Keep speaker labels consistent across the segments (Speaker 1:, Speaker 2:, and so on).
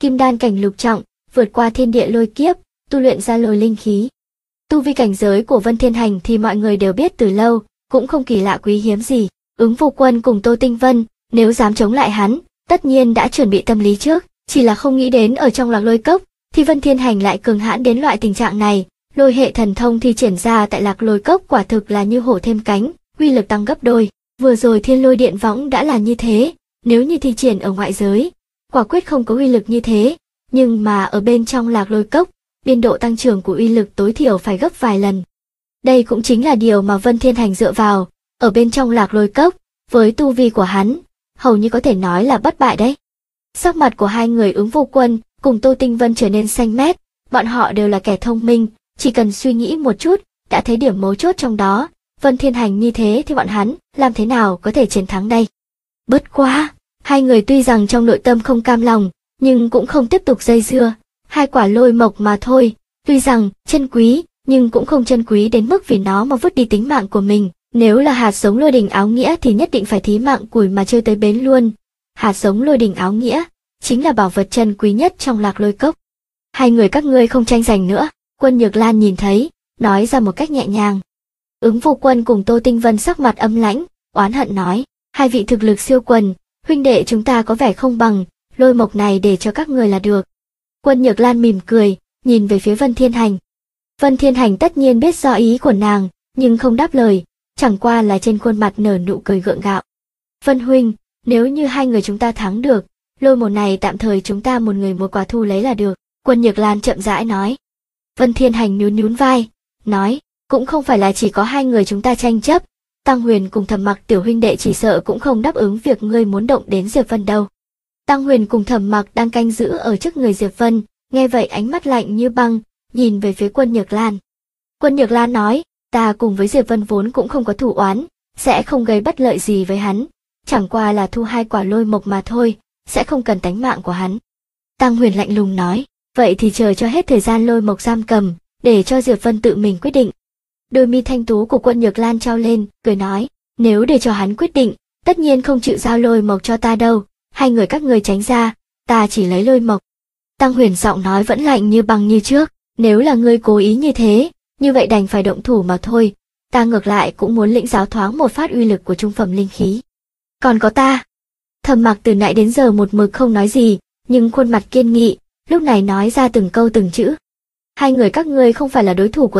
Speaker 1: kim đan cảnh lục trọng, vượt qua thiên địa lôi kiếp, tu luyện ra lôi linh khí. Tu vi cảnh giới của Vân Thiên Hành thì mọi người đều biết từ lâu, cũng không kỳ lạ quý hiếm gì. Ứng Vô Quân cùng Tô Tinh Vân, nếu dám chống lại hắn, tất nhiên đã chuẩn bị tâm lý trước, chỉ là không nghĩ đến ở trong Lạc Lôi Cốc, thì Vân Thiên Hành lại cường hãn đến loại tình trạng này. Lôi hệ thần thông thi triển ra tại Lạc Lôi Cốc quả thực là như hổ thêm cánh, uy lực tăng gấp đôi. Vừa rồi Thiên Lôi Điện Võng đã là như thế, nếu như thi triển ở ngoại giới, quả quyết không có uy lực như thế, nhưng mà ở bên trong Lạc Lôi Cốc, biên độ tăng trưởng của uy lực tối thiểu phải gấp vài lần. Đây cũng chính là điều mà Vân Thiên Hành dựa vào, ở bên trong Lạc Lôi Cốc, với tu vi của hắn, hầu như có thể nói là bất bại đấy. Sắc mặt của hai người Ứng Vô Quân cùng Tô Tinh Vân trở nên xanh mét, bọn họ đều là kẻ thông minh, chỉ cần suy nghĩ một chút, đã thấy điểm mấu chốt trong đó. Vân Thiên Hành như thế thì bọn hắn làm thế nào có thể chiến thắng đây? Bất quá, hai người tuy rằng trong nội tâm không cam lòng, nhưng cũng không tiếp tục dây dưa. Hai quả lôi mộc mà thôi, tuy rằng chân quý, nhưng cũng không chân quý đến mức vì nó mà vứt đi tính mạng của mình. Nếu là hạt giống lôi đình áo nghĩa thì nhất định phải thí mạng củi mà chơi tới bến luôn. Hạt giống lôi đình áo nghĩa chính là bảo vật chân quý nhất trong Lạc Lôi Cốc. Hai người các ngươi không tranh giành nữa, Quân Nhược Lan nhìn thấy, nói ra một cách nhẹ nhàng. Ứng Vô Quân cùng Tô Tinh Vân sắc mặt âm lãnh, oán hận nói, hai vị thực lực siêu quần, huynh đệ chúng ta có vẻ không bằng, lôi mộc này để cho các người là được. Quân Nhược Lan mỉm cười, nhìn về phía Vân Thiên Hành. Vân Thiên Hành tất nhiên biết rõ ý của nàng, nhưng không đáp lời, chẳng qua là trên khuôn mặt nở nụ cười gượng gạo. Vân huynh, nếu như hai người chúng ta thắng được, lôi mộc này tạm thời chúng ta một người một quả thu lấy là được. Quân Nhược Lan chậm rãi nói. Vân Thiên Hành nhún nhún vai, nói, cũng không phải là chỉ có hai người chúng ta tranh chấp, Tăng Huyền cùng Thẩm Mặc tiểu huynh đệ chỉ sợ cũng không đáp ứng việc ngươi muốn động đến Diệp Vân đâu. Tăng Huyền cùng Thẩm Mặc đang canh giữ ở trước người Diệp Vân, nghe vậy ánh mắt lạnh như băng, nhìn về phía Quân Nhược Lan. Quân Nhược Lan nói, ta cùng với Diệp Vân vốn cũng không có thù oán, sẽ không gây bất lợi gì với hắn, chẳng qua là thu hai quả lôi mộc mà thôi, sẽ không cần tánh mạng của hắn. Tăng Huyền lạnh lùng nói, vậy thì chờ cho hết thời gian lôi mộc giam cầm, để cho Diệp Vân tự mình quyết định. Đôi mi thanh tú của Quân Nhược Lan trao lên, cười nói, nếu để cho hắn quyết định, tất nhiên không chịu giao lôi mộc cho ta đâu, hai người các ngươi tránh ra, ta chỉ lấy lôi mộc. Tăng Huyền giọng nói vẫn lạnh như băng như trước, nếu là ngươi cố ý như thế, như vậy đành phải động thủ mà thôi, ta ngược lại cũng muốn lĩnh giáo thoáng một phát uy lực của trung phẩm linh khí. Còn có ta. Thẩm Mặc từ nãy đến giờ một mực không nói gì, nhưng khuôn mặt kiên nghị, lúc này nói ra từng câu từng chữ. Hai người các ngươi không phải là đối thủ của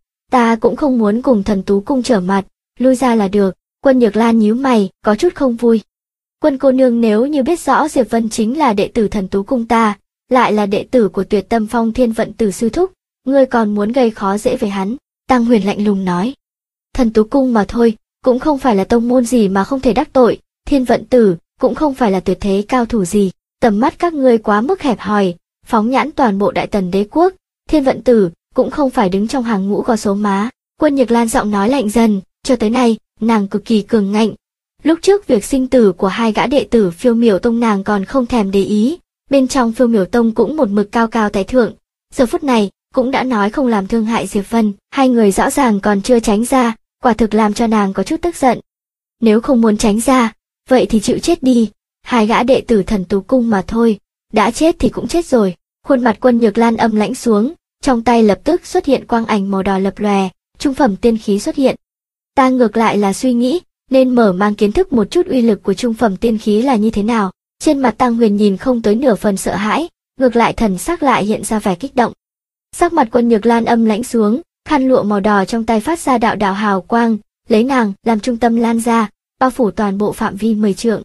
Speaker 1: ta cũng không muốn cùng Thần Tú Cung trở mặt, lui ra là được. Quân Nhược Lan nhíu mày, có chút không vui. Quân cô nương nếu như biết rõ Diệp Vân chính là đệ tử Thần Tú Cung ta, lại là đệ tử của Tuyệt Tâm Phong Thiên Vận Tử sư thúc, ngươi còn muốn gây khó dễ với hắn? Tăng Huyền lạnh lùng nói. Thần Tú Cung mà thôi, cũng không phải là tông môn gì mà không thể đắc tội, Thiên Vận Tử cũng không phải là tuyệt thế cao thủ gì, tầm mắt các ngươi quá mức hẹp hòi, phóng nhãn toàn bộ Đại Tần đế quốc, Thiên Vận Tử cũng không phải đứng trong hàng ngũ có số má. Quân Nhược Lan giọng nói lạnh dần, cho tới nay, nàng cực kỳ cường ngạnh. Lúc trước việc sinh tử của hai gã đệ tử Phiêu Miểu Tông nàng còn không thèm để ý, bên trong Phiêu Miểu Tông cũng một mực cao cao tại thượng, giờ phút này cũng đã nói không làm thương hại Diệp Vân, hai người rõ ràng còn chưa tránh ra, quả thực làm cho nàng có chút tức giận. Nếu không muốn tránh ra, vậy thì chịu chết đi, hai gã đệ tử Thần Tú Cung mà thôi, đã chết thì cũng chết rồi. Khuôn mặt Quân Nhược Lan âm lãnh xuống, trong tay lập tức xuất hiện quang ảnh màu đỏ lập lòe, trung phẩm tiên khí xuất hiện. Ta ngược lại là suy nghĩ, nên mở mang kiến thức một chút uy lực của trung phẩm tiên khí là như thế nào. Trên mặt Tăng Huyền nhìn không tới nửa phần sợ hãi, ngược lại thần sắc lại hiện ra vẻ kích động. Sắc mặt Quân Nhược Lan âm lãnh xuống, khăn lụa màu đỏ trong tay phát ra đạo đạo hào quang, lấy nàng làm trung tâm lan ra, bao phủ toàn bộ phạm vi 10 trượng.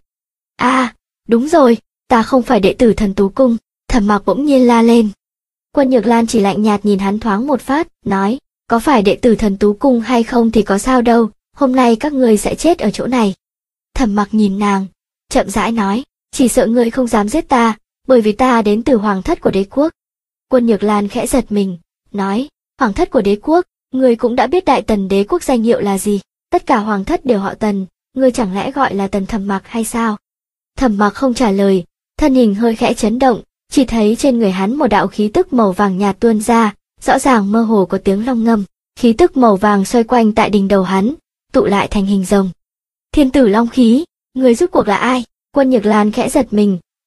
Speaker 1: Đúng rồi, ta không phải đệ tử Thần Tú Cung. Thẩm Mặc bỗng nhiên la lên. Quân Nhược Lan chỉ lạnh nhạt nhìn hắn thoáng một phát, nói, có phải đệ tử Thần Tú Cung hay không thì có sao đâu, hôm nay các ngươi sẽ chết ở chỗ này. Thẩm Mặc nhìn nàng, chậm rãi nói, chỉ sợ ngươi không dám giết ta, bởi vì ta đến từ hoàng thất của đế quốc. Quân Nhược Lan khẽ giật mình, nói, hoàng thất của đế quốc, ngươi cũng đã biết Đại Tần đế quốc danh hiệu là gì, tất cả hoàng thất đều họ Tần, ngươi chẳng lẽ gọi là Tần Thẩm Mặc hay sao? Thẩm Mặc không trả lời, thân hình hơi khẽ chấn động, chỉ thấy trên người hắn một đạo khí tức màu vàng nhạt tuôn ra, rõ ràng mơ hồ có tiếng long ngâm, khí tức màu vàng xoay quanh tại đỉnh đầu hắn, tụ lại thành hình rồng. Thiên tử long khí, người rốt cuộc là ai? Quân Nhược Lan khẽ giật mình,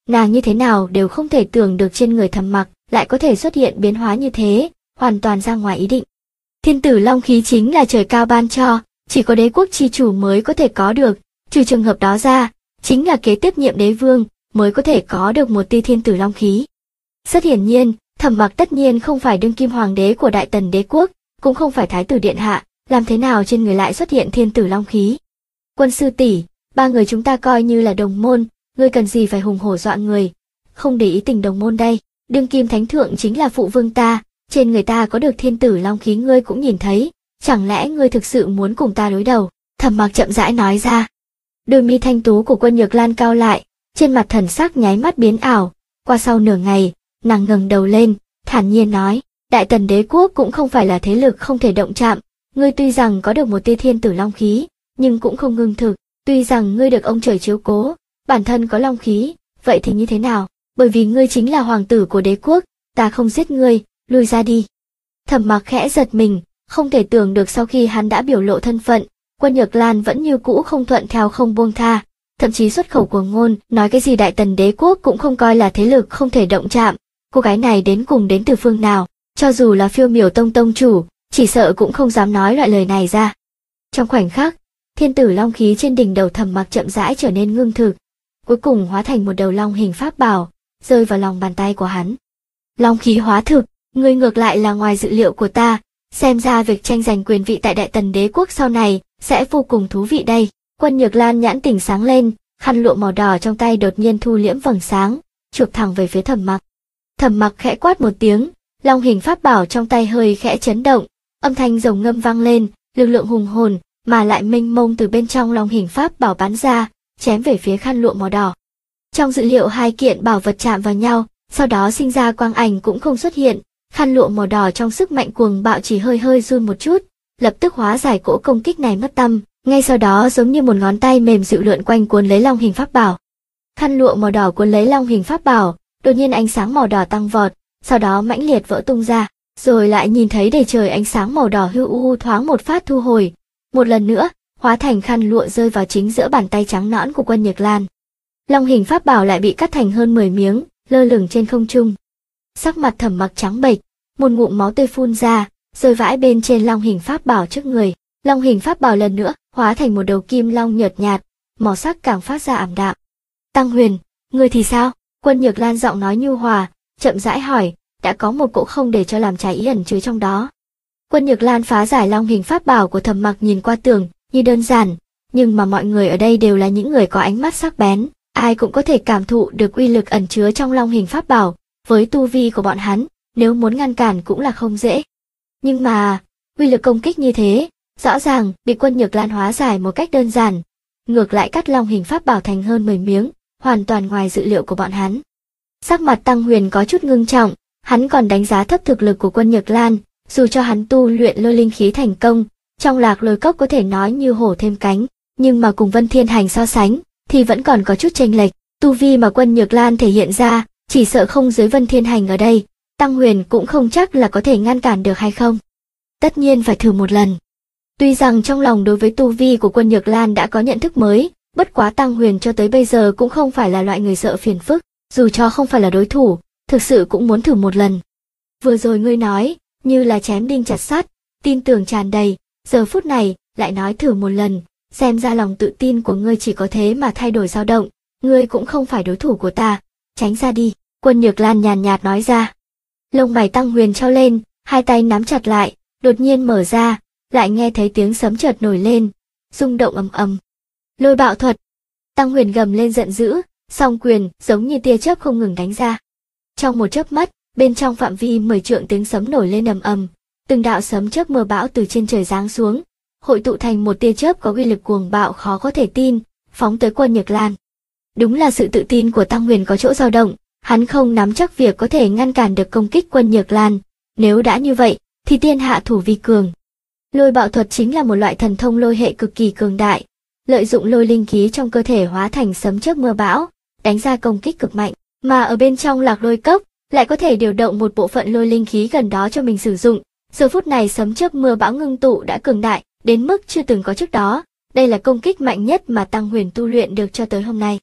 Speaker 1: nàng như thế nào đều không thể tưởng được trên người Thẩm Mặc lại có thể xuất hiện biến hóa như thế, hoàn toàn ra ngoài ý định. Thiên tử long khí chính là trời cao ban cho, chỉ có đế quốc chi chủ mới có thể có được, trừ trường hợp đó ra, chính là kế tiếp nhiệm đế vương mới có thể có được một tia thiên tử long khí. Rất hiển nhiên, Thẩm Mặc tất nhiên không phải đương kim hoàng đế của Đại Tần đế quốc, cũng không phải thái tử điện hạ, làm thế nào trên người lại xuất hiện thiên tử long khí? Quân sư tỷ, ba người chúng ta coi như là đồng môn, ngươi cần gì phải hùng hổ dọa người, không để ý tình đồng môn đây, đương kim thánh thượng chính là phụ vương ta, trên người ta có được thiên tử long khí ngươi cũng nhìn thấy, chẳng lẽ ngươi thực sự muốn cùng ta đối đầu? Thẩm Mặc chậm rãi nói ra. Đôi mi thanh tú của Quân Nhược Lan cau lại, trên mặt thần sắc nháy mắt biến ảo, qua sau nửa ngày, nàng ngẩng đầu lên, thản nhiên nói, Đại Tần đế quốc cũng không phải là thế lực không thể động chạm, ngươi tuy rằng có được một tia thiên tử long khí, nhưng cũng không ngưng thực, tuy rằng ngươi được ông trời chiếu cố, bản thân có long khí, vậy thì như thế nào? Bởi vì ngươi chính là hoàng tử của đế quốc, ta không giết ngươi, lui ra đi. Thẩm Mặc khẽ giật mình, không thể tưởng được sau khi hắn đã biểu lộ thân phận, Quân Nhược Lan vẫn như cũ không thuận theo không buông tha, thậm chí xuất khẩu của ngôn, nói cái gì Đại Tần đế quốc cũng không coi là thế lực không thể động chạm, cô gái này đến cùng đến từ phương nào, cho dù là Phiêu Miểu Tông tông chủ, chỉ sợ cũng không dám nói loại lời này ra. Trong khoảnh khắc, thiên tử long khí trên đỉnh đầu Thẩm Mặc chậm rãi trở nên ngưng thực, cuối cùng hóa thành một đầu long hình pháp bảo, rơi vào lòng bàn tay của hắn. Long khí hóa thực, ngươi ngược lại là ngoài dự liệu của ta, xem ra việc tranh giành quyền vị tại Đại Tần đế quốc sau này sẽ vô cùng thú vị đây. Quân Nhược Lan nhãn tỉnh sáng lên, khăn lụa màu đỏ trong tay đột nhiên thu liễm vầng sáng, chụp thẳng về phía Thẩm Mặc. Thẩm Mặc khẽ quát một tiếng, long hình pháp bảo trong tay hơi khẽ chấn động, âm thanh rồng ngâm vang lên, lực lượng hùng hồn mà lại mênh mông từ bên trong long hình pháp bảo bắn ra, chém về phía khăn lụa màu đỏ. Trong dự liệu hai kiện bảo vật chạm vào nhau, sau đó sinh ra quang ảnh cũng không xuất hiện, khăn lụa màu đỏ trong sức mạnh cuồng bạo chỉ hơi hơi run một chút, lập tức hóa giải cỗ công kích này mất tâm, ngay sau đó giống như một ngón tay mềm dịu lượn quanh cuốn lấy long hình pháp bảo. Khăn lụa màu đỏ cuốn lấy long hình pháp bảo, đột nhiên ánh sáng màu đỏ tăng vọt, sau đó mãnh liệt vỡ tung ra, rồi lại nhìn thấy đầy trời ánh sáng màu đỏ hưu u thoáng một phát thu hồi, một lần nữa hóa thành khăn lụa rơi vào chính giữa bàn tay trắng nõn của Quân Nhược Lan. Long hình pháp bảo lại bị cắt thành hơn 10 miếng, lơ lửng trên không trung. Sắc mặt Thẩm Mặc trắng bệch, một ngụm máu tươi phun ra, rơi vãi bên trên long hình pháp bảo trước người. Long hình pháp bảo lần nữa hóa thành một đầu kim long nhợt nhạt, màu sắc càng phát ra ảm đạm. Tăng Huyền, ngươi thì sao? Quân Nhược Lan giọng nói nhu hòa, chậm rãi hỏi, đã có một cỗ không để cho làm trái ý ẩn chứa trong đó. Quân Nhược Lan phá giải long hình pháp bảo của Thẩm Mặc nhìn qua tưởng như đơn giản, nhưng mà mọi người ở đây đều là những người có ánh mắt sắc bén, ai cũng có thể cảm thụ được uy lực ẩn chứa trong long hình pháp bảo, với tu vi của bọn hắn, nếu muốn ngăn cản cũng là không dễ. Nhưng mà, uy lực công kích như thế, rõ ràng bị Quân Nhược Lan hóa giải một cách đơn giản, ngược lại cắt long hình pháp bảo thành hơn 10 miếng, hoàn toàn ngoài dự liệu của bọn hắn. Sắc mặt Tăng Huyền có chút ngưng trọng, hắn còn đánh giá thấp thực lực của Quân Nhược Lan, dù cho hắn tu luyện lôi linh khí thành công, trong Lạc Lôi Cốc có thể nói như hổ thêm cánh, nhưng mà cùng Vân Thiên Hành so sánh, thì vẫn còn có chút chênh lệch, tu vi mà Quân Nhược Lan thể hiện ra, chỉ sợ không dưới Vân Thiên Hành ở đây, Tăng Huyền cũng không chắc là có thể ngăn cản được hay không. Tất nhiên phải thử một lần. Tuy rằng trong lòng đối với tu vi của Quân Nhược Lan đã có nhận thức mới, bất quá Tăng Huyền cho tới bây giờ cũng không phải là loại người sợ phiền phức, dù cho không phải là đối thủ, thực sự cũng muốn thử một lần. Vừa rồi ngươi nói, như là chém đinh chặt sắt, tin tưởng tràn đầy, giờ phút này, lại nói thử một lần, xem ra lòng tự tin của ngươi chỉ có thế mà thay đổi dao động, ngươi cũng không phải đối thủ của ta, tránh ra đi, Quân Nhược Lan nhàn nhạt nói ra. Lông mày Tăng Huyền trao lên, hai tay nắm chặt lại, đột nhiên mở ra, lại nghe thấy tiếng sấm chợt nổi lên, rung động ầm ầm. Lôi bạo thuật. Tăng Huyền gầm lên giận dữ, song quyền giống như tia chớp không ngừng đánh ra. Trong một chớp mắt, bên trong phạm vi 10 trượng tiếng sấm nổi lên ầm ầm, từng đạo sấm chớp mưa bão từ trên trời giáng xuống, hội tụ thành một tia chớp có uy lực cuồng bạo khó có thể tin, phóng tới Quân Nhược Lan. Đúng là sự tự tin của Tăng Huyền có chỗ dao động, hắn không nắm chắc việc có thể ngăn cản được công kích Quân Nhược Lan, nếu đã như vậy, thì tiên hạ thủ vi cường. Lôi bạo thuật chính là một loại thần thông lôi hệ cực kỳ cường đại, lợi dụng lôi linh khí trong cơ thể hóa thành sấm chớp mưa bão, đánh ra công kích cực mạnh, mà ở bên trong Lạc Lôi Cốc lại có thể điều động một bộ phận lôi linh khí gần đó cho mình sử dụng. Giờ phút này sấm chớp mưa bão ngưng tụ đã cường đại đến mức chưa từng có trước đó, đây là công kích mạnh nhất mà Tăng Huyền tu luyện được cho tới hôm nay.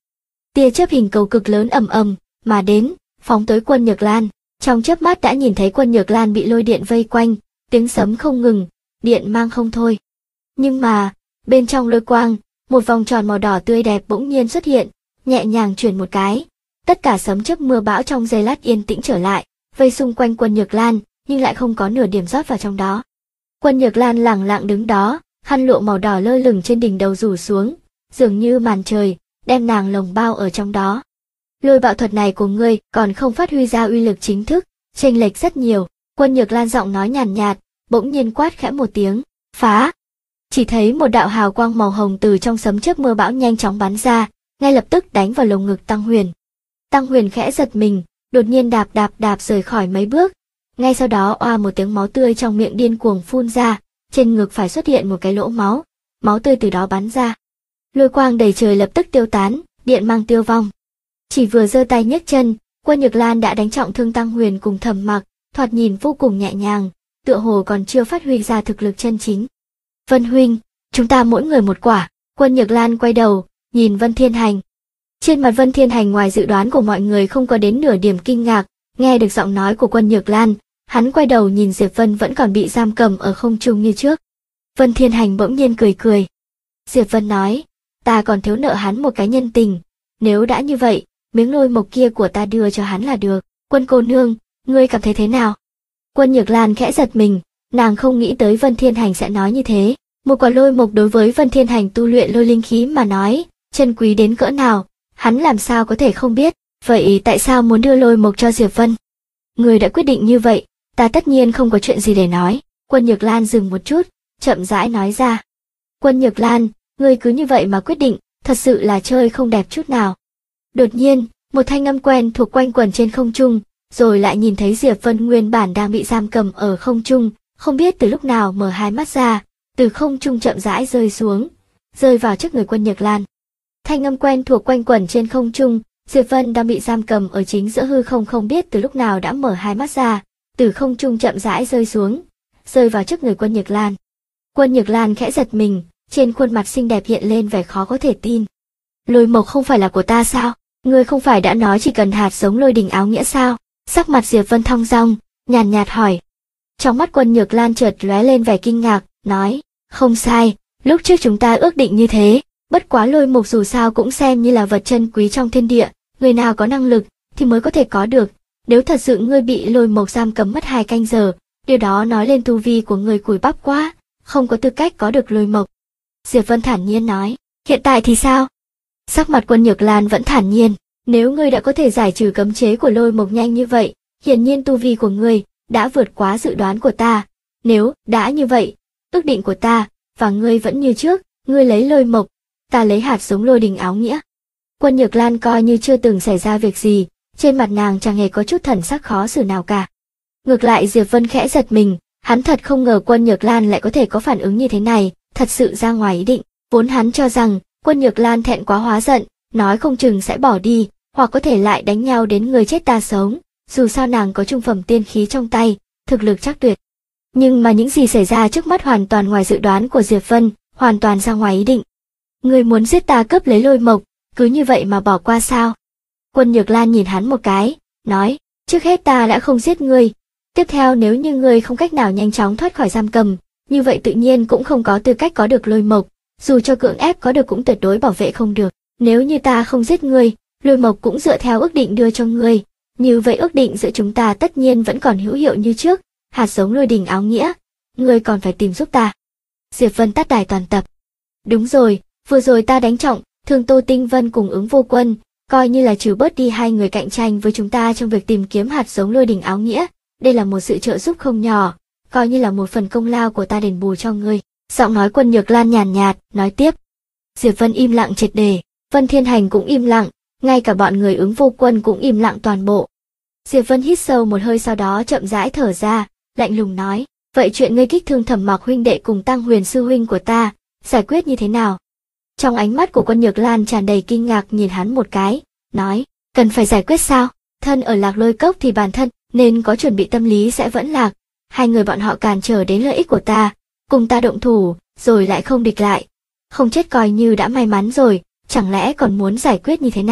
Speaker 1: Tia chớp hình cầu cực lớn ầm ầm mà đến, phóng tới Quân Nhược Lan. Trong chớp mắt đã nhìn thấy Quân Nhược Lan bị lôi điện vây quanh, tiếng sấm không ngừng, điện mang không thôi. Nhưng mà, bên trong lôi quang, một vòng tròn màu đỏ tươi đẹp bỗng nhiên xuất hiện, nhẹ nhàng chuyển một cái. Tất cả sấm chớp mưa bão trong giây lát yên tĩnh trở lại, vây xung quanh Quân Nhược Lan, nhưng lại không có nửa điểm rót vào trong đó. Quân Nhược Lan lẳng lặng đứng đó, khăn lụa màu đỏ lơ lửng trên đỉnh đầu rủ xuống, dường như màn trời, đem nàng lồng bao ở trong đó. Lôi bạo thuật này của ngươi còn không phát huy ra uy lực chính thức, chênh lệch rất nhiều. Quân Nhược Lan giọng nói nhàn nhạt, bỗng nhiên quát khẽ một tiếng, phá. Chỉ thấy một đạo hào quang màu hồng từ trong sấm chớp mưa bão nhanh chóng bắn ra, ngay lập tức đánh vào lồng ngực Tăng Huyền. Tăng Huyền khẽ giật mình, đột nhiên đạp rời khỏi mấy bước. Ngay sau đó oa một tiếng máu tươi trong miệng điên cuồng phun ra, trên ngực phải xuất hiện một cái lỗ máu, máu tươi từ đó bắn ra. Lôi quang đầy trời lập tức tiêu tán, điện mang tiêu vong. Chỉ vừa giơ tay nhấc chân, Quân Nhược Lan đã đánh trọng thương Tăng Huyền cùng Thẩm Mặc, thoạt nhìn vô cùng nhẹ nhàng, tựa hồ còn chưa phát huy ra thực lực chân chính. Vân huynh, chúng ta mỗi người một quả. Quân Nhược Lan quay đầu, nhìn Vân Thiên Hành. Trên mặt Vân Thiên Hành ngoài dự đoán của mọi người không có đến nửa điểm kinh ngạc, nghe được giọng nói của Quân Nhược Lan, hắn quay đầu nhìn Diệp Vân vẫn còn bị giam cầm ở không trung như trước. Vân Thiên Hành bỗng nhiên cười cười. Diệp Vân nói, ta còn thiếu nợ hắn một cái nhân tình, nếu đã như vậy, miếng lôi mộc kia của ta đưa cho hắn là được. Quân cô nương, ngươi cảm thấy thế nào? Quân Nhược Lan khẽ giật mình, nàng không nghĩ tới Vân Thiên Hành sẽ nói như thế. Một quả lôi mộc đối với Vân Thiên Hành tu luyện lôi linh khí mà nói, chân quý đến cỡ nào, hắn làm sao có thể không biết. Vậy tại sao muốn đưa lôi mộc cho Diệp Vân? Người đã quyết định như vậy, ta tất nhiên không có chuyện gì để nói. Quân Nhược Lan dừng một chút, chậm rãi nói ra. Quân Nhược Lan, ngươi cứ như vậy mà quyết định, thật sự là chơi không đẹp chút nào. Đột nhiên, một thanh âm quen thuộc quanh quẩn trên không trung, rồi lại nhìn thấy Diệp Vân nguyên bản đang bị giam cầm ở không trung, không biết từ lúc nào mở hai mắt ra, từ không trung chậm rãi rơi xuống, rơi vào trước người Quân Nhược Lan. Thanh âm quen thuộc quanh quẩn trên không trung, Diệp Vân đang bị giam cầm ở chính giữa hư không biết từ lúc nào đã mở hai mắt ra, từ không trung chậm rãi rơi xuống, rơi vào trước người Quân Nhược Lan. Quân Nhược Lan khẽ giật mình, trên khuôn mặt xinh đẹp hiện lên vẻ khó có thể tin. Lôi mộc không phải là của ta sao? Ngươi không phải đã nói chỉ cần hạt giống lôi đình áo nghĩa sao? Sắc mặt Diệp Vân thong dong, nhàn nhạt hỏi. Trong mắt Quân Nhược Lan chợt lóe lên vẻ kinh ngạc, nói, không sai, lúc trước chúng ta ước định như thế, bất quá lôi mộc dù sao cũng xem như là vật chân quý trong thiên địa, người nào có năng lực thì mới có thể có được. Nếu thật sự ngươi bị lôi mộc giam cầm mất 2 canh giờ, điều đó nói lên tu vi của người cùi bắp quá, không có tư cách có được lôi mộc. Diệp Vân thản nhiên nói, hiện tại thì sao? Sắc mặt Quân Nhược Lan vẫn thản nhiên, nếu ngươi đã có thể giải trừ cấm chế của lôi mộc nhanh như vậy, hiển nhiên tu vi của ngươi đã vượt quá dự đoán của ta. Nếu đã như vậy, ước định của ta và ngươi vẫn như trước, ngươi lấy lôi mộc, ta lấy hạt giống lôi đình áo nghĩa. Quân Nhược Lan coi như chưa từng xảy ra việc gì, trên mặt nàng chẳng hề có chút thần sắc khó xử nào cả. Ngược lại Diệp Vân khẽ giật mình, hắn thật không ngờ Quân Nhược Lan lại có thể có phản ứng như thế này, thật sự ra ngoài ý định. Vốn hắn cho rằng Quân Nhược Lan thẹn quá hóa giận, nói không chừng sẽ bỏ đi, hoặc có thể lại đánh nhau đến người chết ta sống. Dù sao nàng có trung phẩm tiên khí trong tay, thực lực chắc tuyệt. Nhưng mà những gì xảy ra trước mắt hoàn toàn ngoài dự đoán của Diệp Vân, hoàn toàn ra ngoài ý định. Ngươi muốn giết ta cướp lấy lôi mộc, cứ như vậy mà bỏ qua sao? Quân Nhược Lan nhìn hắn một cái, nói, trước hết ta đã không giết ngươi. Tiếp theo nếu như ngươi không cách nào nhanh chóng thoát khỏi giam cầm, như vậy tự nhiên cũng không có tư cách có được lôi mộc, dù cho cưỡng ép có được cũng tuyệt đối bảo vệ không được. Nếu như ta không giết ngươi, lôi mộc cũng dựa theo ước định đưa cho ngươi. Như vậy ước định giữa chúng ta tất nhiên vẫn còn hữu hiệu như trước, hạt giống lôi đình áo nghĩa, ngươi còn phải tìm giúp ta. Diệp Vân tắt đài toàn tập. Đúng rồi, vừa rồi ta đánh trọng thương Tô Tinh Vân cùng Ứng Vô Quân, coi như là trừ bớt đi 2 người cạnh tranh với chúng ta trong việc tìm kiếm hạt giống lôi đình áo nghĩa, đây là một sự trợ giúp không nhỏ, coi như là một phần công lao của ta đền bù cho ngươi. Giọng nói Quân Nhược Lan nhàn nhạt, nói tiếp. Diệp Vân im lặng triệt để, Vân Thiên Hành cũng im lặng, ngay cả bọn người Ứng Vô Quân cũng im lặng toàn bộ. Diệp Vân hít sâu một hơi sau đó chậm rãi thở ra, lạnh lùng nói, vậy chuyện ngươi kích thương Thẩm Mặc huynh đệ cùng Tăng Huyền sư huynh của ta, giải quyết như thế nào? Trong ánh mắt của Quân Nhược Lan tràn đầy kinh ngạc nhìn hắn một cái, nói, cần phải giải quyết sao? Thân ở Lạc Lôi Cốc thì bản thân nên có chuẩn bị tâm lý sẽ vẫn lạc, 2 người bọn họ cản trở đến lợi ích của ta, cùng ta động thủ, rồi lại không địch lại. Không chết coi như đã may mắn rồi, chẳng lẽ còn muốn giải quyết như thế nào?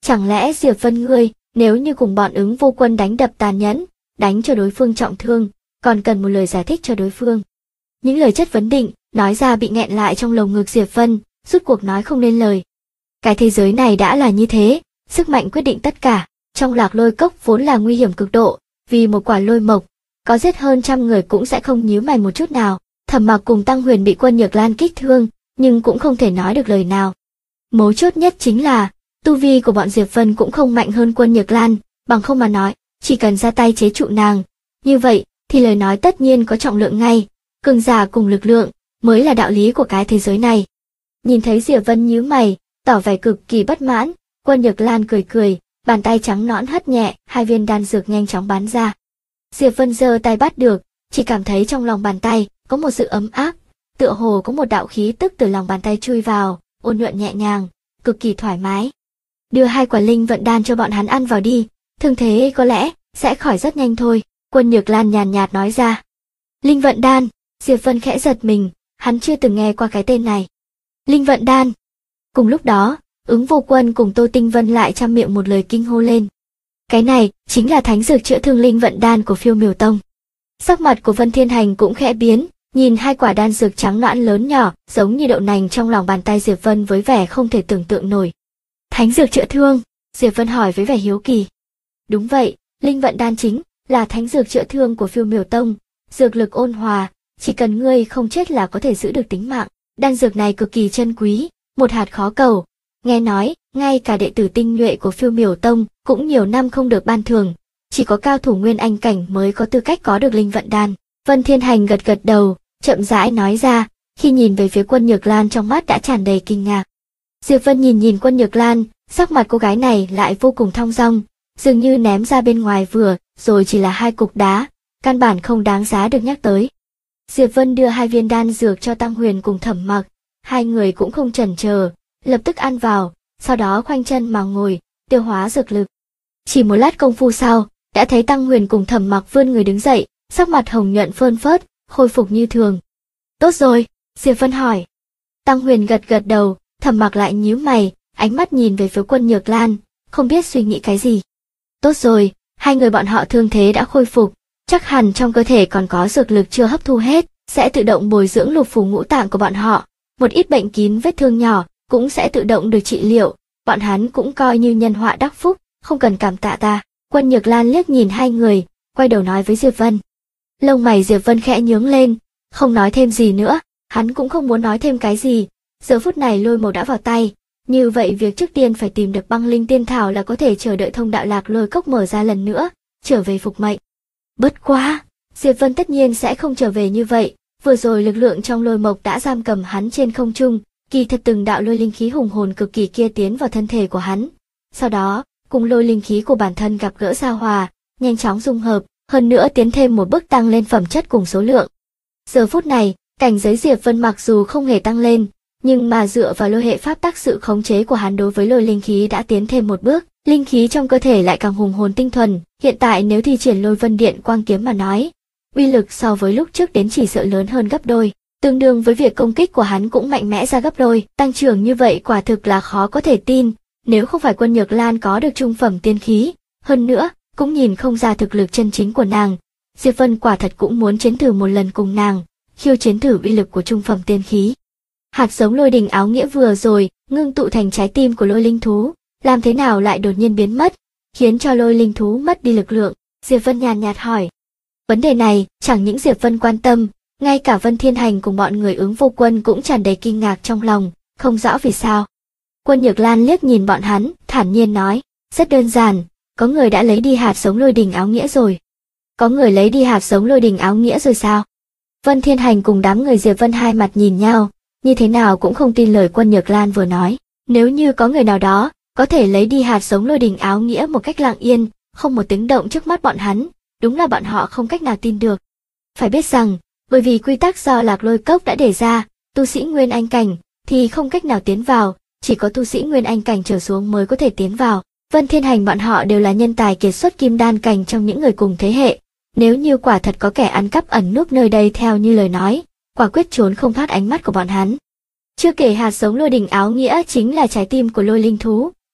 Speaker 1: Chẳng lẽ Diệp Vân ngươi, nếu như cùng bọn Ứng Vô Quân đánh đập tàn nhẫn, đánh cho đối phương trọng thương, còn cần một lời giải thích cho đối phương. Những lời chất vấn định, nói ra bị nghẹn lại trong lồng ngực Diệp Vân, rút cuộc nói không nên lời. Cái thế giới này đã là như thế, sức mạnh quyết định tất cả. Trong Lạc Lôi Cốc vốn là nguy hiểm cực độ, vì một quả lôi mộc, có giết hơn 100 người cũng sẽ không nhíu mày một chút nào. Thẩm Mặc cùng Tăng Huyền bị Quân Nhược Lan kích thương, nhưng cũng không thể nói được lời nào. Mấu chốt nhất chính là, tu vi của bọn Diệp Vân cũng không mạnh hơn Quân Nhược Lan, bằng không mà nói, chỉ cần ra tay chế trụ nàng. Như vậy, thì lời nói tất nhiên có trọng lượng ngay, cường giả cùng lực lượng, mới là đạo lý của cái thế giới này. Nhìn thấy Diệp Vân nhíu mày, tỏ vẻ cực kỳ bất mãn, Quân Nhược Lan cười cười, bàn tay trắng nõn hất nhẹ, 2 viên đan dược nhanh chóng bắn ra. Diệp Vân giơ tay bắt được, chỉ cảm thấy trong lòng bàn tay có một sự ấm áp, tựa hồ có một đạo khí tức từ lòng bàn tay chui vào, ôn nhuận nhẹ nhàng, cực kỳ thoải mái. Đưa 2 quả linh vận đan cho bọn hắn ăn vào đi, thương thế có lẽ sẽ khỏi rất nhanh thôi, Quân Nhược Lan nhàn nhạt nói ra. Linh vận đan, Diệp Vân khẽ giật mình, hắn chưa từng nghe qua cái tên này. Linh vận đan. Cùng lúc đó, Ứng Vô Quân cùng Tô Tinh Vân lại trăm miệng một lời kinh hô lên. Cái này chính là thánh dược chữa thương linh vận đan của Phiêu Miểu Tông. Sắc mặt của Vân Thiên Hành cũng khẽ biến, nhìn 2 quả đan dược trắng nõn lớn nhỏ, giống như đậu nành trong lòng bàn tay Diệp Vân với vẻ không thể tưởng tượng nổi. Thánh dược chữa thương? Diệp Vân hỏi với vẻ hiếu kỳ. Đúng vậy, linh vận đan chính là thánh dược chữa thương của Phiêu Miểu Tông, dược lực ôn hòa, chỉ cần ngươi không chết là có thể giữ được tính mạng. Đan dược này cực kỳ chân quý, một hạt khó cầu. Nghe nói, ngay cả đệ tử tinh nhuệ của Phiêu Miểu Tông cũng nhiều năm không được ban thưởng, chỉ có cao thủ nguyên anh cảnh mới có tư cách có được linh vận đan. Vân Thiên Hành gật gật đầu, chậm rãi nói ra, khi nhìn về phía Quân Nhược Lan trong mắt đã tràn đầy kinh ngạc. Diệp Vân nhìn Quân Nhược Lan, sắc mặt cô gái này lại vô cùng thong dong, dường như ném ra bên ngoài vừa rồi chỉ là 2 cục đá, căn bản không đáng giá được nhắc tới. Diệp Vân đưa 2 viên đan dược cho Tăng Huyền cùng Thẩm Mặc, 2 người cũng không chần chờ, lập tức ăn vào, sau đó khoanh chân mà ngồi, tiêu hóa dược lực. Chỉ một lát công phu sau, đã thấy Tăng Huyền cùng Thẩm Mặc vươn người đứng dậy, sắc mặt hồng nhuận phơn phớt, khôi phục như thường. Tốt rồi, Diệp Vân hỏi. Tăng Huyền gật gật đầu, Thẩm Mặc lại nhíu mày, ánh mắt nhìn về phía Quân Nhược Lan, không biết suy nghĩ cái gì. Tốt rồi, 2 người bọn họ thương thế đã khôi phục, chắc hẳn trong cơ thể còn có dược lực chưa hấp thu hết, sẽ tự động bồi dưỡng lục phủ ngũ tạng của bọn họ, một ít bệnh kín vết thương nhỏ cũng sẽ tự động được trị liệu, bọn hắn cũng coi như nhân họa đắc phúc, không cần cảm tạ ta. Quân Nhược Lan liếc nhìn 2 người, quay đầu nói với Diệp Vân. Lông mày Diệp Vân khẽ nhướng lên, không nói thêm gì nữa, hắn cũng không muốn nói thêm cái gì, giờ phút này lôi mộc đã vào tay, như vậy việc trước tiên phải tìm được băng linh tiên thảo là có thể chờ đợi thông đạo Lạc Lôi Cốc mở ra lần nữa, trở về phục mệnh. Bất quá, Diệp Vân tất nhiên sẽ không trở về như vậy, vừa rồi lực lượng trong lôi mộc đã giam cầm hắn trên không trung, kỳ thật từng đạo lôi linh khí hùng hồn cực kỳ kia tiến vào thân thể của hắn. Sau đó, cùng lôi linh khí của bản thân gặp gỡ giao hòa, nhanh chóng dung hợp, hơn nữa tiến thêm một bước tăng lên phẩm chất cùng số lượng. Giờ phút này, cảnh giới Diệp Vân mặc dù không hề tăng lên, nhưng mà dựa vào lôi hệ pháp tắc sự khống chế của hắn đối với lôi linh khí đã tiến thêm một bước, linh khí trong cơ thể lại càng hùng hồn tinh thuần, hiện tại nếu thi triển Lôi Vân Điện Quang Kiếm mà nói, uy lực so với lúc trước đến chỉ sợ lớn hơn gấp đôi, tương đương với việc công kích của hắn cũng mạnh mẽ ra gấp đôi, tăng trưởng như vậy quả thực là khó có thể tin, nếu không phải Quân Nhược Lan có được trung phẩm tiên khí, hơn nữa, cũng nhìn không ra thực lực chân chính của nàng, Diệp Vân quả thật cũng muốn chiến thử một lần cùng nàng, khiêu chiến thử uy lực của trung phẩm tiên khí. Hạt giống lôi đình áo nghĩa vừa rồi, ngưng tụ thành trái tim của lôi linh thú, làm thế nào lại đột nhiên biến mất, khiến cho lôi linh thú mất đi lực lượng, Diệp Vân nhàn nhạt hỏi. Vấn đề này, chẳng những Diệp Vân quan tâm, ngay cả Vân Thiên Hành cùng bọn người Ứng Vô Quân cũng tràn đầy kinh ngạc trong lòng, không rõ vì sao. Quân Nhược Lan liếc nhìn bọn hắn, thản nhiên nói, rất đơn giản, có người đã lấy đi hạt giống lôi đình áo nghĩa rồi. Có người lấy đi hạt giống lôi đình áo nghĩa rồi sao? Vân Thiên Hành cùng đám người Diệp Vân hai mặt nhìn nhau, như thế nào cũng không tin lời Quân Nhược Lan vừa nói. Nếu như có người nào đó có thể lấy đi hạt giống lôi đình áo nghĩa một cách lặng yên, không một tiếng động trước mắt bọn hắn, đúng là bọn họ không cách nào tin được. Phải biết rằng, bởi vì quy tắc do Lạc Lôi Cốc đã đề ra, tu sĩ Nguyên Anh cảnh thì không cách nào tiến vào, chỉ có tu sĩ Nguyên Anh cảnh trở xuống mới có thể tiến vào. Vân Thiên Hành bọn họ đều là nhân tài kiệt xuất kim đan cảnh trong những người cùng thế hệ. Nếu như quả thật có kẻ ăn cắp ẩn núp nơi đây theo như lời nói, quả quyết trốn không thoát ánh mắt của bọn hắn. Chưa kể hạt giống lôi đình áo nghĩa chính là trái tim của lôi linh thú,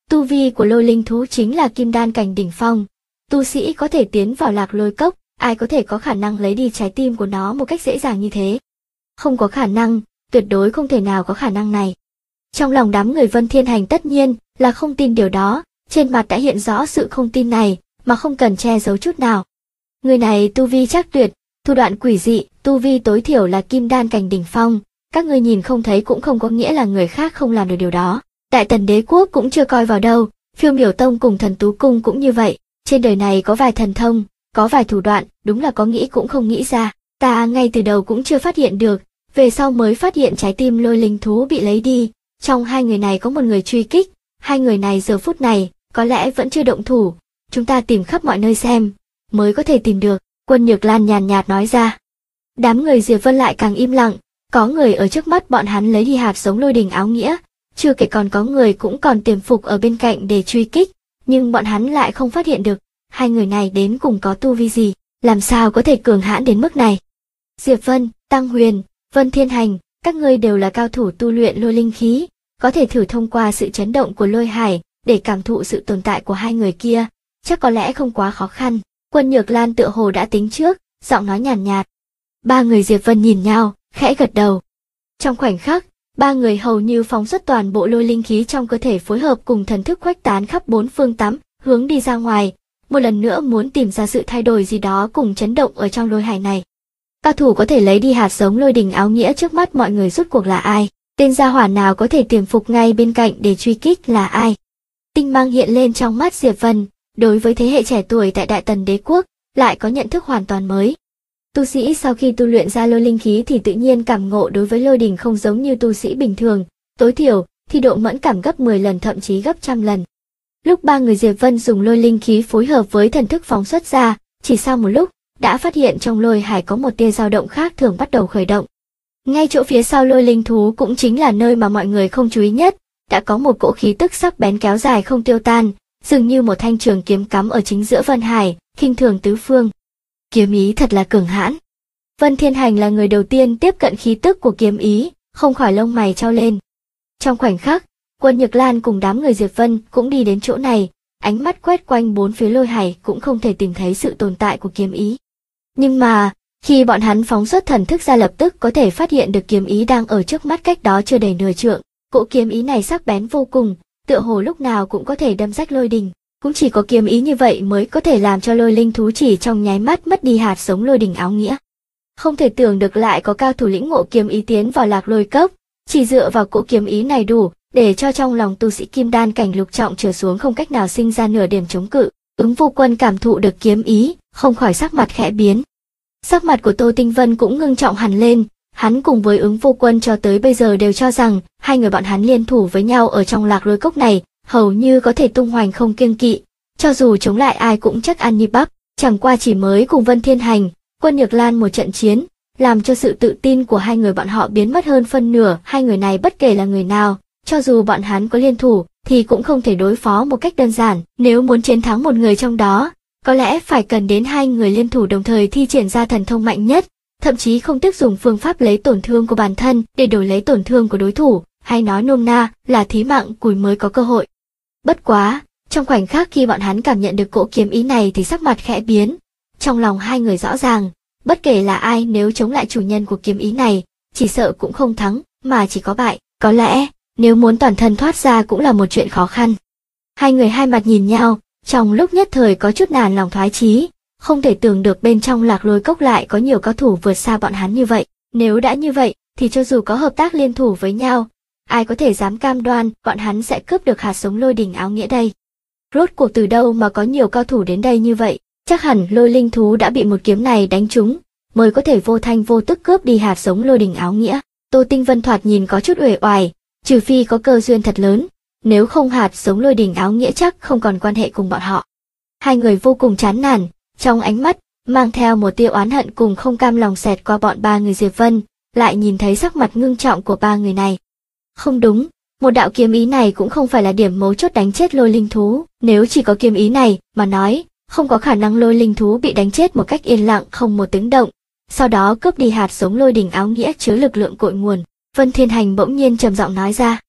Speaker 1: Tu vi của lôi linh thú chính là kim đan cảnh đỉnh phong. Tu sĩ có thể tiến vào lạc lôi cốc, ai có thể có khả năng lấy đi trái tim của nó một cách dễ dàng như thế? Không có khả năng, tuyệt đối không thể nào có khả năng này. Trong lòng đám người Vân Thiên Hành tất nhiên là không tin điều đó, trên mặt đã hiện rõ sự không tin này, mà không cần che giấu chút nào. Người này tu vi chắc tuyệt, thủ đoạn quỷ dị, tu vi tối thiểu là kim đan cảnh đỉnh phong, các ngươi nhìn không thấy cũng không có nghĩa là người khác không làm được điều đó. Đại Tần Đế quốc cũng chưa coi vào đâu, Phiêu Miểu Tông cùng Thần Tú Cung cũng như vậy, trên đời này có vài thần thông, có vài thủ đoạn, đúng là có nghĩ cũng không nghĩ ra. Ta ngay từ đầu cũng chưa phát hiện được, về sau mới phát hiện trái tim lôi linh thú bị lấy đi. Trong hai người này có một người truy kích, hai người này giờ phút này có lẽ vẫn chưa động thủ, chúng ta tìm khắp mọi nơi xem, mới có thể tìm được. Quân Nhược Lan nhàn nhạt nói ra. Đám người Diệp Vân lại càng im lặng, có người ở trước mắt bọn hắn lấy đi hạt giống lôi đình áo nghĩa, chưa kể còn có người cũng còn tiềm phục ở bên cạnh để truy kích, nhưng bọn hắn lại không phát hiện được, hai người này đến cùng có tu vi gì, làm sao có thể cường hãn đến mức này. Diệp Vân, Tăng Huyền, Vân Thiên Hành, các ngươi đều là cao thủ tu luyện lôi linh khí, có thể thử thông qua sự chấn động của lôi hải để cảm thụ sự tồn tại của hai người kia, chắc có lẽ không quá khó khăn. Quân Nhược Lan tựa hồ đã tính trước, giọng nói nhàn nhạt. Ba người Diệp Vân nhìn nhau, khẽ gật đầu. Trong khoảnh khắc, ba người hầu như phóng xuất toàn bộ lôi linh khí trong cơ thể phối hợp cùng thần thức khuếch tán khắp bốn phương tám hướng đi ra ngoài, một lần nữa muốn tìm ra sự thay đổi gì đó cùng chấn động ở trong lôi hải này. Cao thủ có thể lấy đi hạt giống lôi đình áo nghĩa trước mắt mọi người rốt cuộc là ai? Tên gia hỏa nào có thể tiềm phục ngay bên cạnh để truy kích là ai? Tinh mang hiện lên trong mắt Diệp Vân, đối với thế hệ trẻ tuổi tại Đại Tần Đế quốc, lại có nhận thức hoàn toàn mới. Tu sĩ sau khi tu luyện ra lôi linh khí thì tự nhiên cảm ngộ đối với lôi đình không giống như tu sĩ bình thường, tối thiểu thì độ mẫn cảm gấp 10 lần thậm chí gấp trăm lần. Lúc ba người Diệp Vân dùng lôi linh khí phối hợp với thần thức phóng xuất ra, chỉ sau một lúc, đã phát hiện trong lôi hải có một tia dao động khác thường bắt đầu khởi động. Ngay chỗ phía sau lôi linh thú cũng chính là nơi mà mọi người không chú ý nhất, đã có một cỗ khí tức sắc bén kéo dài không tiêu tan, dường như một thanh trường kiếm cắm ở chính giữa Vân Hải, khinh thường tứ phương. Kiếm ý thật là cường hãn. Vân Thiên Hành là người đầu tiên tiếp cận khí tức của kiếm ý, không khỏi lông mày chau lên. Trong khoảnh khắc, Quân Nhược Lan cùng đám người Diệp Vân cũng đi đến chỗ này, ánh mắt quét quanh bốn phía lôi hải cũng không thể tìm thấy sự tồn tại của kiếm ý. Nhưng mà, khi bọn hắn phóng xuất thần thức ra lập tức có thể phát hiện được kiếm ý đang ở trước mắt cách đó chưa đầy nửa trượng. Cỗ kiếm ý này sắc bén vô cùng, tựa hồ lúc nào cũng có thể đâm rách lôi đình. Cũng chỉ có kiếm ý như vậy mới có thể làm cho lôi linh thú chỉ trong nháy mắt mất đi hạt giống lôi đình áo nghĩa. Không thể tưởng được lại có cao thủ lĩnh ngộ kiếm ý tiến vào lạc lôi cốc, chỉ dựa vào cỗ kiếm ý này đủ để cho trong lòng tu sĩ kim đan cảnh lục trọng trở xuống không cách nào sinh ra nửa điểm chống cự. Ứng Vô Quân cảm thụ được kiếm ý, không khỏi sắc mặt khẽ biến. Sắc mặt của Tô Tinh Vân cũng ngưng trọng hẳn lên, hắn cùng với Ứng Vô Quân cho tới bây giờ đều cho rằng hai người bọn hắn liên thủ với nhau ở trong lạc lôi cốc này, hầu như có thể tung hoành không kiêng kỵ, cho dù chống lại ai cũng chắc ăn như bắp, chẳng qua chỉ mới cùng Vân Thiên Hành, Quân Nhược Lan một trận chiến, làm cho sự tự tin của hai người bọn họ biến mất hơn phân nửa. Hai người này bất kể là người nào, cho dù bọn hắn có liên thủ, thì cũng không thể đối phó một cách đơn giản. Nếu muốn chiến thắng một người trong đó, có lẽ phải cần đến hai người liên thủ đồng thời thi triển ra thần thông mạnh nhất, thậm chí không tiếc dùng phương pháp lấy tổn thương của bản thân để đổi lấy tổn thương của đối thủ, hay nói nôm na là thí mạng cùi mới có cơ hội. Bất quá, trong khoảnh khắc khi bọn hắn cảm nhận được cỗ kiếm ý này thì sắc mặt khẽ biến. Trong lòng hai người rõ ràng, bất kể là ai nếu chống lại chủ nhân của kiếm ý này, chỉ sợ cũng không thắng, mà chỉ có bại. Có lẽ, nếu muốn toàn thân thoát ra cũng là một chuyện khó khăn. Hai người hai mặt nhìn nhau, trong lúc nhất thời có chút nản lòng thoái chí, không thể tưởng được bên trong lạc lôi cốc lại có nhiều cao thủ vượt xa bọn hắn như vậy. Nếu đã như vậy, thì cho dù có hợp tác liên thủ với nhau, ai có thể dám cam đoan bọn hắn sẽ cướp được hạt giống lôi đình áo nghĩa đây. Rốt cuộc từ đâu mà có nhiều cao thủ đến đây như vậy, chắc hẳn lôi linh thú đã bị một kiếm này đánh trúng, mới có thể vô thanh vô tức cướp đi hạt giống lôi đình áo nghĩa. Tô Tinh Vân thoạt nhìn có chút uể oải, trừ phi có cơ duyên thật lớn, nếu không hạt giống lôi đình áo nghĩa chắc không còn quan hệ cùng bọn họ. Hai người vô cùng chán nản, trong ánh mắt mang theo một tia oán hận cùng không cam lòng xẹt qua bọn ba người Diệp Vân, lại nhìn thấy sắc mặt ngưng trọng của ba người này. Không đúng, một đạo kiếm ý này cũng không phải là điểm mấu chốt đánh chết lôi linh thú, nếu chỉ có kiếm ý này mà nói, không có khả năng lôi linh thú bị đánh chết một cách yên lặng không một tiếng động, sau đó cướp đi hạt giống lôi đình áo nghĩa chứa lực lượng cội nguồn. Vân Thiên Hành bỗng nhiên trầm giọng nói ra.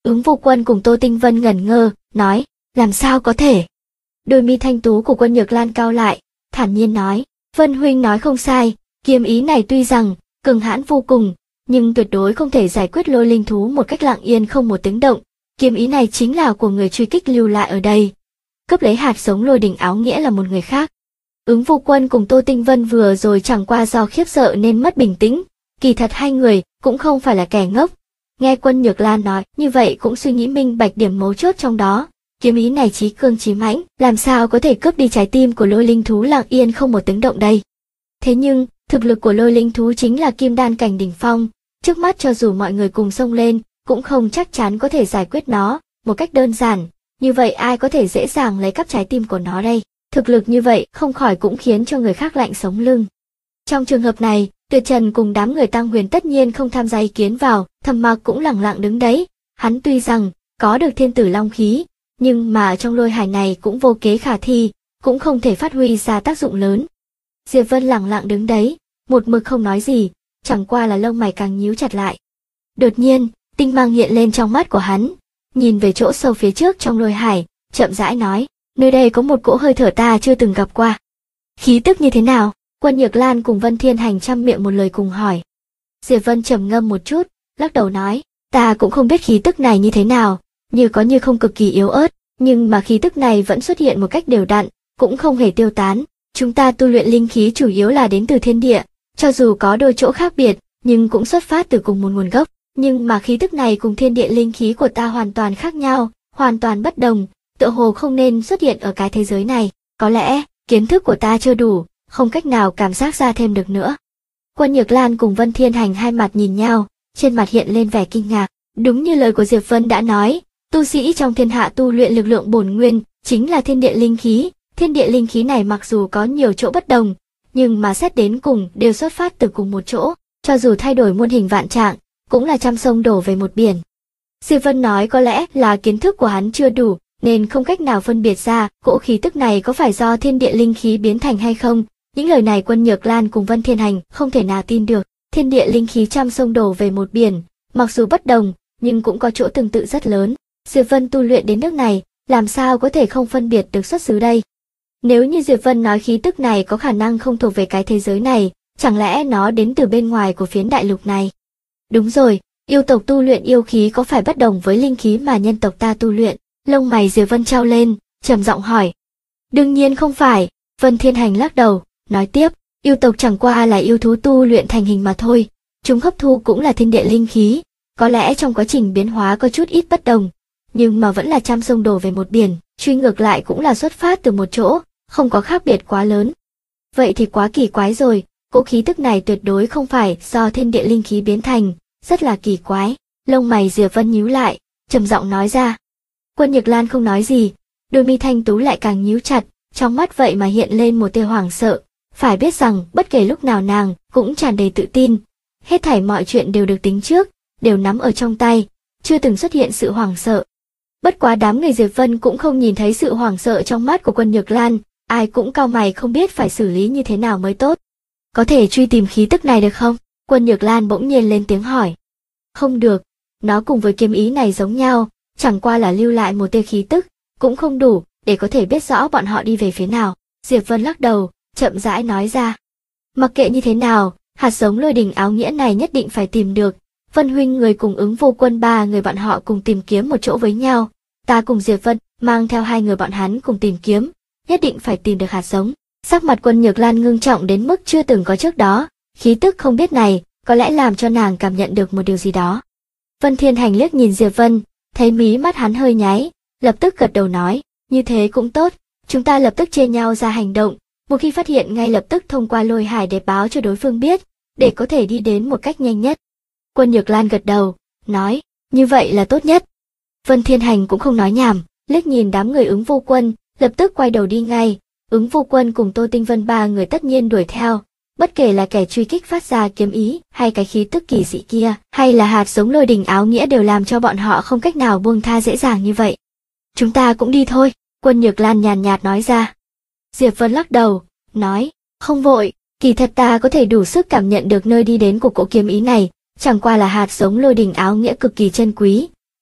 Speaker 1: Ứng Vô Quân cùng Tô Tinh Vân ngẩn ngơ, nói, làm sao có thể? Đôi mi thanh tú của Quân Nhược Lan cau lại, thản nhiên nói, Vân huynh nói không sai, kiếm ý này tuy rằng cường hãn vô cùng, nhưng tuyệt đối không thể giải quyết lôi linh thú một cách lặng yên không một tiếng động. Kiếm ý này chính là của người truy kích lưu lại ở đây. Cướp lấy hạt giống lôi đình áo nghĩa là một người khác. Ứng Vô Quân cùng Tô Tinh Vân vừa rồi chẳng qua do khiếp sợ nên mất bình tĩnh, kỳ thật hai người cũng không phải là kẻ ngốc. Nghe Quân Nhược Lan nói như vậy cũng suy nghĩ minh bạch điểm mấu chốt trong đó. Kiếm ý này chí cương chí mãnh, làm sao có thể cướp đi trái tim của lôi linh thú lặng yên không một tiếng động đây. Thế nhưng, thực lực của lôi linh thú chính là kim đan cảnh đỉnh phong, trước mắt cho dù mọi người cùng xông lên, cũng không chắc chắn có thể giải quyết nó một cách đơn giản, như vậy ai có thể dễ dàng lấy cắp trái tim của nó đây. Thực lực như vậy không khỏi cũng khiến cho người khác lạnh sống lưng. Trong trường hợp này, Tuyệt Trần cùng đám người Tăng Huyền tất nhiên không tham gia ý kiến vào, Thẩm Mặc cũng lẳng lặng đứng đấy. Hắn tuy rằng có được thiên tử long khí, nhưng mà trong lôi hải này cũng vô kế khả thi, cũng không thể phát huy ra tác dụng lớn. Diệp Vân lẳng lặng đứng đấy, một mực không nói gì, chẳng qua là lông mày càng nhíu chặt lại. Đột nhiên, tinh mang hiện lên trong mắt của hắn, nhìn về chỗ sâu phía trước trong lôi hải, chậm rãi nói, nơi đây có một cỗ hơi thở ta chưa từng gặp qua. Khí tức như thế nào? Quân Nhược Lan cùng Vân Thiên Hành chăm miệng một lời cùng hỏi. Diệp Vân trầm ngâm một chút, lắc đầu nói, ta cũng không biết khí tức này như thế nào, như có như không cực kỳ yếu ớt, nhưng mà khí tức này vẫn xuất hiện một cách đều đặn, cũng không hề tiêu tán. Chúng ta tu luyện linh khí chủ yếu là đến từ thiên địa, cho dù có đôi chỗ khác biệt, nhưng cũng xuất phát từ cùng một nguồn gốc. Nhưng mà khí tức này cùng thiên địa linh khí của ta hoàn toàn khác nhau, hoàn toàn bất đồng, tựa hồ không nên xuất hiện ở cái thế giới này. Có lẽ, kiến thức của ta chưa đủ, không cách nào cảm giác ra thêm được nữa. Quân Nhược Lan cùng Vân Thiên Hành hai mặt nhìn nhau, trên mặt hiện lên vẻ kinh ngạc. Đúng như lời của Diệp Vân đã nói, tu sĩ trong thiên hạ tu luyện lực lượng bổn nguyên, chính là thiên địa linh khí. Thiên địa linh khí này mặc dù có nhiều chỗ bất đồng, nhưng mà xét đến cùng đều xuất phát từ cùng một chỗ, cho dù thay đổi muôn hình vạn trạng, cũng là trăm sông đổ về một biển. Diệp Vân nói có lẽ là kiến thức của hắn chưa đủ, nên không cách nào phân biệt ra cỗ khí tức này có phải do thiên địa linh khí biến thành hay không. Những lời này Quân Nhược Lan cùng Vân Thiên Hành không thể nào tin được. Thiên địa linh khí trăm sông đổ về một biển, mặc dù bất đồng, nhưng cũng có chỗ tương tự rất lớn. Diệp Vân tu luyện đến nước này, làm sao có thể không phân biệt được xuất xứ đây? Nếu như Diệp Vân nói khí tức này có khả năng không thuộc về cái thế giới này, chẳng lẽ nó đến từ bên ngoài của phiến đại lục này? Đúng rồi, yêu tộc tu luyện yêu khí có phải bất đồng với linh khí mà nhân tộc ta tu luyện? Lông mày Diệp Vân trao lên, trầm giọng hỏi. Đương nhiên không phải, Vân Thiên Hành lắc đầu, nói tiếp, yêu tộc chẳng qua là yêu thú tu luyện thành hình mà thôi, chúng hấp thu cũng là thiên địa linh khí, có lẽ trong quá trình biến hóa có chút ít bất đồng, nhưng mà vẫn là trăm sông đổ về một biển, truy ngược lại cũng là xuất phát từ một chỗ, không có khác biệt quá lớn. Vậy thì quá kỳ quái rồi, cỗ khí tức này tuyệt đối không phải do thiên địa linh khí biến thành, rất là kỳ quái. Lông mày Diệp Vân nhíu lại, trầm giọng nói ra. Quân Nhược Lan không nói gì, đôi mi thanh tú lại càng nhíu chặt, trong mắt vậy mà hiện lên một tia hoảng sợ. Phải biết rằng bất kể lúc nào nàng cũng tràn đầy tự tin, hết thảy mọi chuyện đều được tính trước, đều nắm ở trong tay, chưa từng xuất hiện sự hoảng sợ. Bất quá đám người Diệp Vân cũng không nhìn thấy sự hoảng sợ trong mắt của Quân Nhược Lan, ai cũng cau mày không biết phải xử lý như thế nào mới tốt. Có thể truy tìm khí tức này được không? Quân Nhược Lan bỗng nhiên lên tiếng hỏi. Không được, nó cùng với kiếm ý này giống nhau, chẳng qua là lưu lại một tia khí tức, cũng không đủ để có thể biết rõ bọn họ đi về phía nào. Diệp Vân lắc đầu, chậm rãi nói ra. Mặc kệ như thế nào, hạt giống lôi đình áo nghĩa này nhất định phải tìm được. Vân huynh người cùng Ứng Vô Quân ba người bọn họ cùng tìm kiếm một chỗ với nhau. Ta cùng Diệp Vân mang theo hai người bọn hắn cùng tìm kiếm, nhất định phải tìm được hạt giống. Sắc mặt Quân Nhược Lan ngưng trọng đến mức chưa từng có trước đó, khí tức không biết này có lẽ làm cho nàng cảm nhận được một điều gì đó. Vân Thiên Hành liếc nhìn Diệp Vân, thấy mí mắt hắn hơi nháy, lập tức gật đầu nói, như thế cũng tốt, chúng ta lập tức chia nhau ra hành động, một khi phát hiện ngay lập tức thông qua lôi hải để báo cho đối phương biết, để có thể đi đến một cách nhanh nhất. Quân Nhược Lan gật đầu, nói, như vậy là tốt nhất. Vân Thiên Hành cũng không nói nhảm, liếc nhìn đám người Ứng Vô Quân, lập tức quay đầu đi ngay. Ứng Vô Quân cùng Tô Tinh Vân ba người tất nhiên đuổi theo, bất kể là kẻ truy kích phát ra kiếm ý, hay cái khí tức kỳ dị kia, hay là hạt giống lôi đình áo nghĩa đều làm cho bọn họ không cách nào buông tha dễ dàng như vậy. Chúng ta cũng đi thôi, Quân Nhược Lan nhàn nhạt nói ra. Diệp Vân lắc đầu, nói, không vội, kỳ thật ta có thể đủ sức cảm nhận được nơi đi đến của cỗ kiếm ý này, chẳng qua là hạt giống lôi đình áo nghĩa cực kỳ chân quý,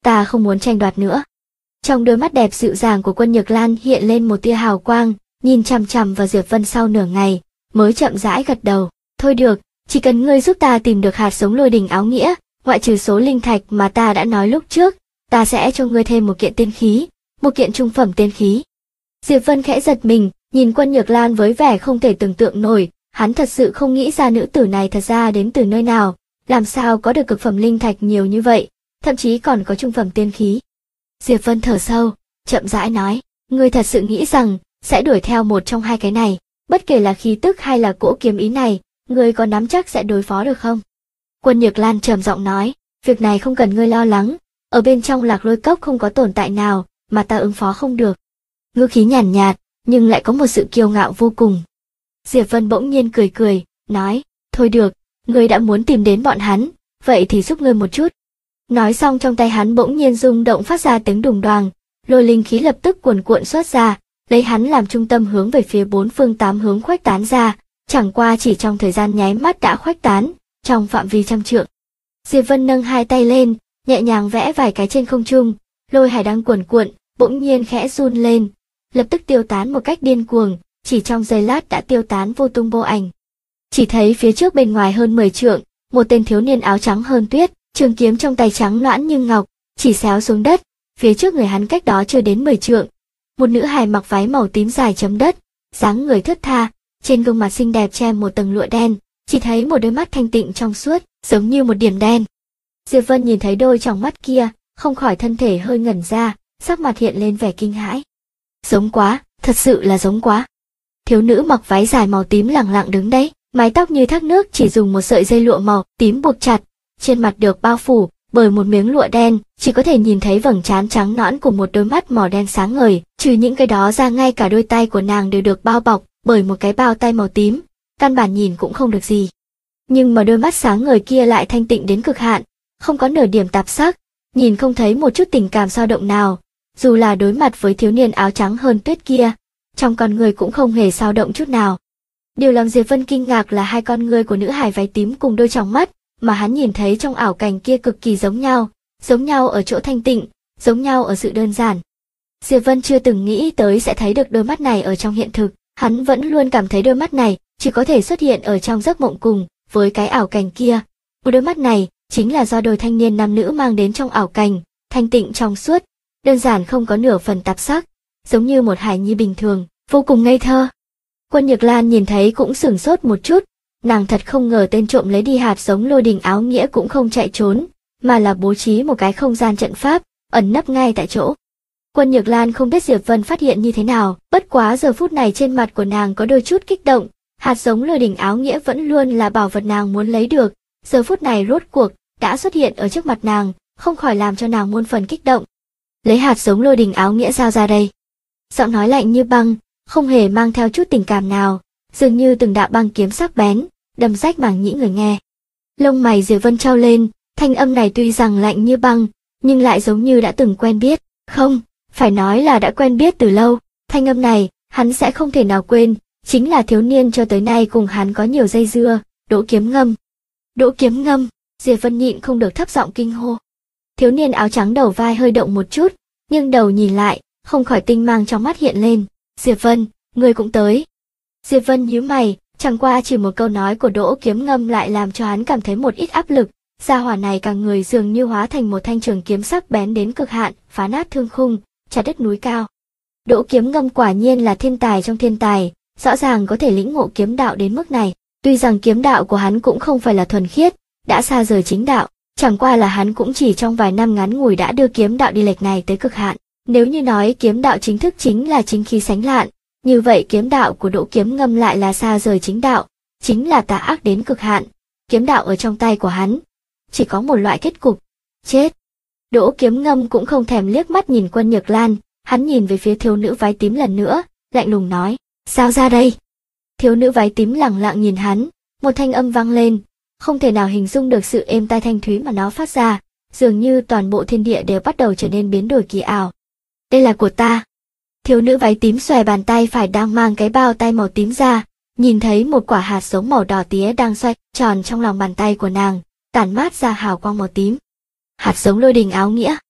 Speaker 1: ta không muốn tranh đoạt nữa. Trong đôi mắt đẹp dịu dàng của Quân Nhược Lan hiện lên một tia hào quang, nhìn chằm chằm vào Diệp Vân sau nửa ngày, mới chậm rãi gật đầu. Thôi được, chỉ cần ngươi giúp ta tìm được hạt giống lôi đình áo nghĩa, ngoại trừ số linh thạch mà ta đã nói lúc trước, ta sẽ cho ngươi thêm một kiện tiên khí, một kiện trung phẩm tiên khí. Diệp Vân khẽ giật mình, nhìn Quân Nhược Lan với vẻ không thể tưởng tượng nổi, hắn thật sự không nghĩ ra nữ tử này thật ra đến từ nơi nào, làm sao có được cực phẩm linh thạch nhiều như vậy, thậm chí còn có trung phẩm tiên khí. Diệp Vân thở sâu, chậm rãi nói, ngươi thật sự nghĩ rằng sẽ đuổi theo một trong hai cái này, bất kể là khí tức hay là cỗ kiếm ý này, ngươi có nắm chắc sẽ đối phó được không? Quân Nhược Lan trầm giọng nói, việc này không cần ngươi lo lắng, ở bên trong Lạc Lôi Cốc không có tồn tại nào mà ta ứng phó không được. Ngữ khí nhàn nhạt, nhưng lại có một sự kiêu ngạo vô cùng. Diệp Vân bỗng nhiên cười cười, nói, thôi được, ngươi đã muốn tìm đến bọn hắn, vậy thì giúp ngươi một chút. Nói xong trong tay hắn bỗng nhiên rung động phát ra tiếng đùng đoàng, lôi linh khí lập tức cuồn cuộn xuất ra, lấy hắn làm trung tâm hướng về phía bốn phương tám hướng khuếch tán ra, chẳng qua chỉ trong thời gian nháy mắt đã khuếch tán, trong phạm vi trăm trượng. Diệp Vân nâng hai tay lên, nhẹ nhàng vẽ vài cái trên không trung, lôi hải đang cuồn cuộn, bỗng nhiên khẽ run lên, lập tức tiêu tán một cách điên cuồng, chỉ trong giây lát đã tiêu tán vô tung vô ảnh. Chỉ thấy phía trước bên ngoài hơn 10 trượng, một tên thiếu niên áo trắng hơn tuyết, trường kiếm trong tay trắng loãng như ngọc, chỉ xéo xuống đất, phía trước người hắn cách đó chưa đến 10 trượng. Một nữ hài mặc váy màu tím dài chấm đất, dáng người thướt tha, trên gương mặt xinh đẹp che một tầng lụa đen, chỉ thấy một đôi mắt thanh tịnh trong suốt, giống như một điểm đen. Diệp Vân nhìn thấy đôi tròng mắt kia, không khỏi thân thể hơi ngẩn ra, sắc mặt hiện lên vẻ kinh hãi. Giống quá, thật sự là giống quá. Thiếu nữ mặc váy dài màu tím lẳng lặng đứng đấy, mái tóc như thác nước chỉ dùng một sợi dây lụa màu tím buộc chặt, trên mặt được bao phủ bởi một miếng lụa đen, chỉ có thể nhìn thấy vầng trán trắng nõn của một đôi mắt màu đen sáng ngời, trừ những cái đó ra ngay cả đôi tay của nàng đều được bao bọc bởi một cái bao tay màu tím, căn bản nhìn cũng không được gì. Nhưng mà đôi mắt sáng ngời kia lại thanh tịnh đến cực hạn, không có nửa điểm tạp sắc, nhìn không thấy một chút tình cảm dao động nào, dù là đối mặt với thiếu niên áo trắng hơn tuyết kia, trong con người cũng không hề dao động chút nào. Điều làm Diệp Vân kinh ngạc là hai con ngươi của nữ hài váy tím cùng đôi tròng mắt mà hắn nhìn thấy trong ảo cảnh kia cực kỳ giống nhau ở chỗ thanh tịnh, giống nhau ở sự đơn giản. Diệp Vân chưa từng nghĩ tới sẽ thấy được đôi mắt này ở trong hiện thực, hắn vẫn luôn cảm thấy đôi mắt này chỉ có thể xuất hiện ở trong giấc mộng cùng với cái ảo cảnh kia. Một đôi mắt này chính là do đôi thanh niên nam nữ mang đến trong ảo cảnh, thanh tịnh trong suốt, đơn giản không có nửa phần tạp sắc, giống như một hài nhi bình thường, vô cùng ngây thơ. Quân Nhược Lan nhìn thấy cũng sửng sốt một chút, nàng thật không ngờ tên trộm lấy đi hạt giống lôi đình áo nghĩa cũng không chạy trốn, mà là bố trí một cái không gian trận pháp, ẩn nấp ngay tại chỗ. Quân Nhược Lan không biết Diệp Vân phát hiện như thế nào, bất quá giờ phút này trên mặt của nàng có đôi chút kích động, hạt giống lôi đình áo nghĩa vẫn luôn là bảo vật nàng muốn lấy được, giờ phút này rốt cuộc đã xuất hiện ở trước mặt nàng, không khỏi làm cho nàng muôn phần kích động. Lấy hạt giống lôi đình áo nghĩa giao ra đây. Giọng nói lạnh như băng, không hề mang theo chút tình cảm nào, dường như từng đạo băng kiếm sắc bén, đâm rách màng nhĩ người nghe. Lông mày Diệp Vân trao lên, thanh âm này tuy rằng lạnh như băng, nhưng lại giống như đã từng quen biết, không, phải nói là đã quen biết từ lâu, thanh âm này, hắn sẽ không thể nào quên, chính là thiếu niên cho tới nay cùng hắn có nhiều dây dưa, Đỗ Kiếm Ngâm. Đỗ Kiếm Ngâm, Diệp Vân nhịn không được thấp giọng kinh hô. Thiếu niên áo trắng đầu vai hơi động một chút, nhưng đầu nhìn lại, không khỏi tinh mang trong mắt hiện lên, Diệp Vân, ngươi cũng tới. Diệp Vân nhíu mày, chẳng qua chỉ một câu nói của Đỗ Kiếm Ngâm lại làm cho hắn cảm thấy một ít áp lực, gia hỏa này cả người dường như hóa thành một thanh trường kiếm sắc bén đến cực hạn, phá nát thương khung, chặt đứt núi cao. Đỗ Kiếm Ngâm quả nhiên là thiên tài trong thiên tài, rõ ràng có thể lĩnh ngộ kiếm đạo đến mức này, tuy rằng kiếm đạo của hắn cũng không phải là thuần khiết, đã xa rời chính đạo, chẳng qua là hắn cũng chỉ trong vài năm ngắn ngủi đã đưa kiếm đạo đi lệch này tới cực hạn. Nếu như nói kiếm đạo chính thức chính là chính khí sánh lạn, như vậy kiếm đạo của Đỗ Kiếm Ngâm lại là xa rời chính đạo, chính là tà ác đến cực hạn. Kiếm đạo ở trong tay của hắn, chỉ có một loại kết cục, chết. Đỗ Kiếm Ngâm cũng không thèm liếc mắt nhìn Quân Nhược Lan, hắn nhìn về phía thiếu nữ váy tím lần nữa, lạnh lùng nói, sao ra đây? Thiếu nữ váy tím lẳng lặng nhìn hắn, một thanh âm vang lên, không thể nào hình dung được sự êm tai thanh thúy mà nó phát ra, dường như toàn bộ thiên địa đều bắt đầu trở nên biến đổi kỳ ảo. Đây là của ta. Thiếu nữ váy tím xòe bàn tay phải đang mang cái bao tay màu tím ra, nhìn thấy một quả hạt giống màu đỏ tía đang xoay tròn trong lòng bàn tay của nàng, tản mát ra hào quang màu tím. Hạt giống lôi đình áo nghĩa.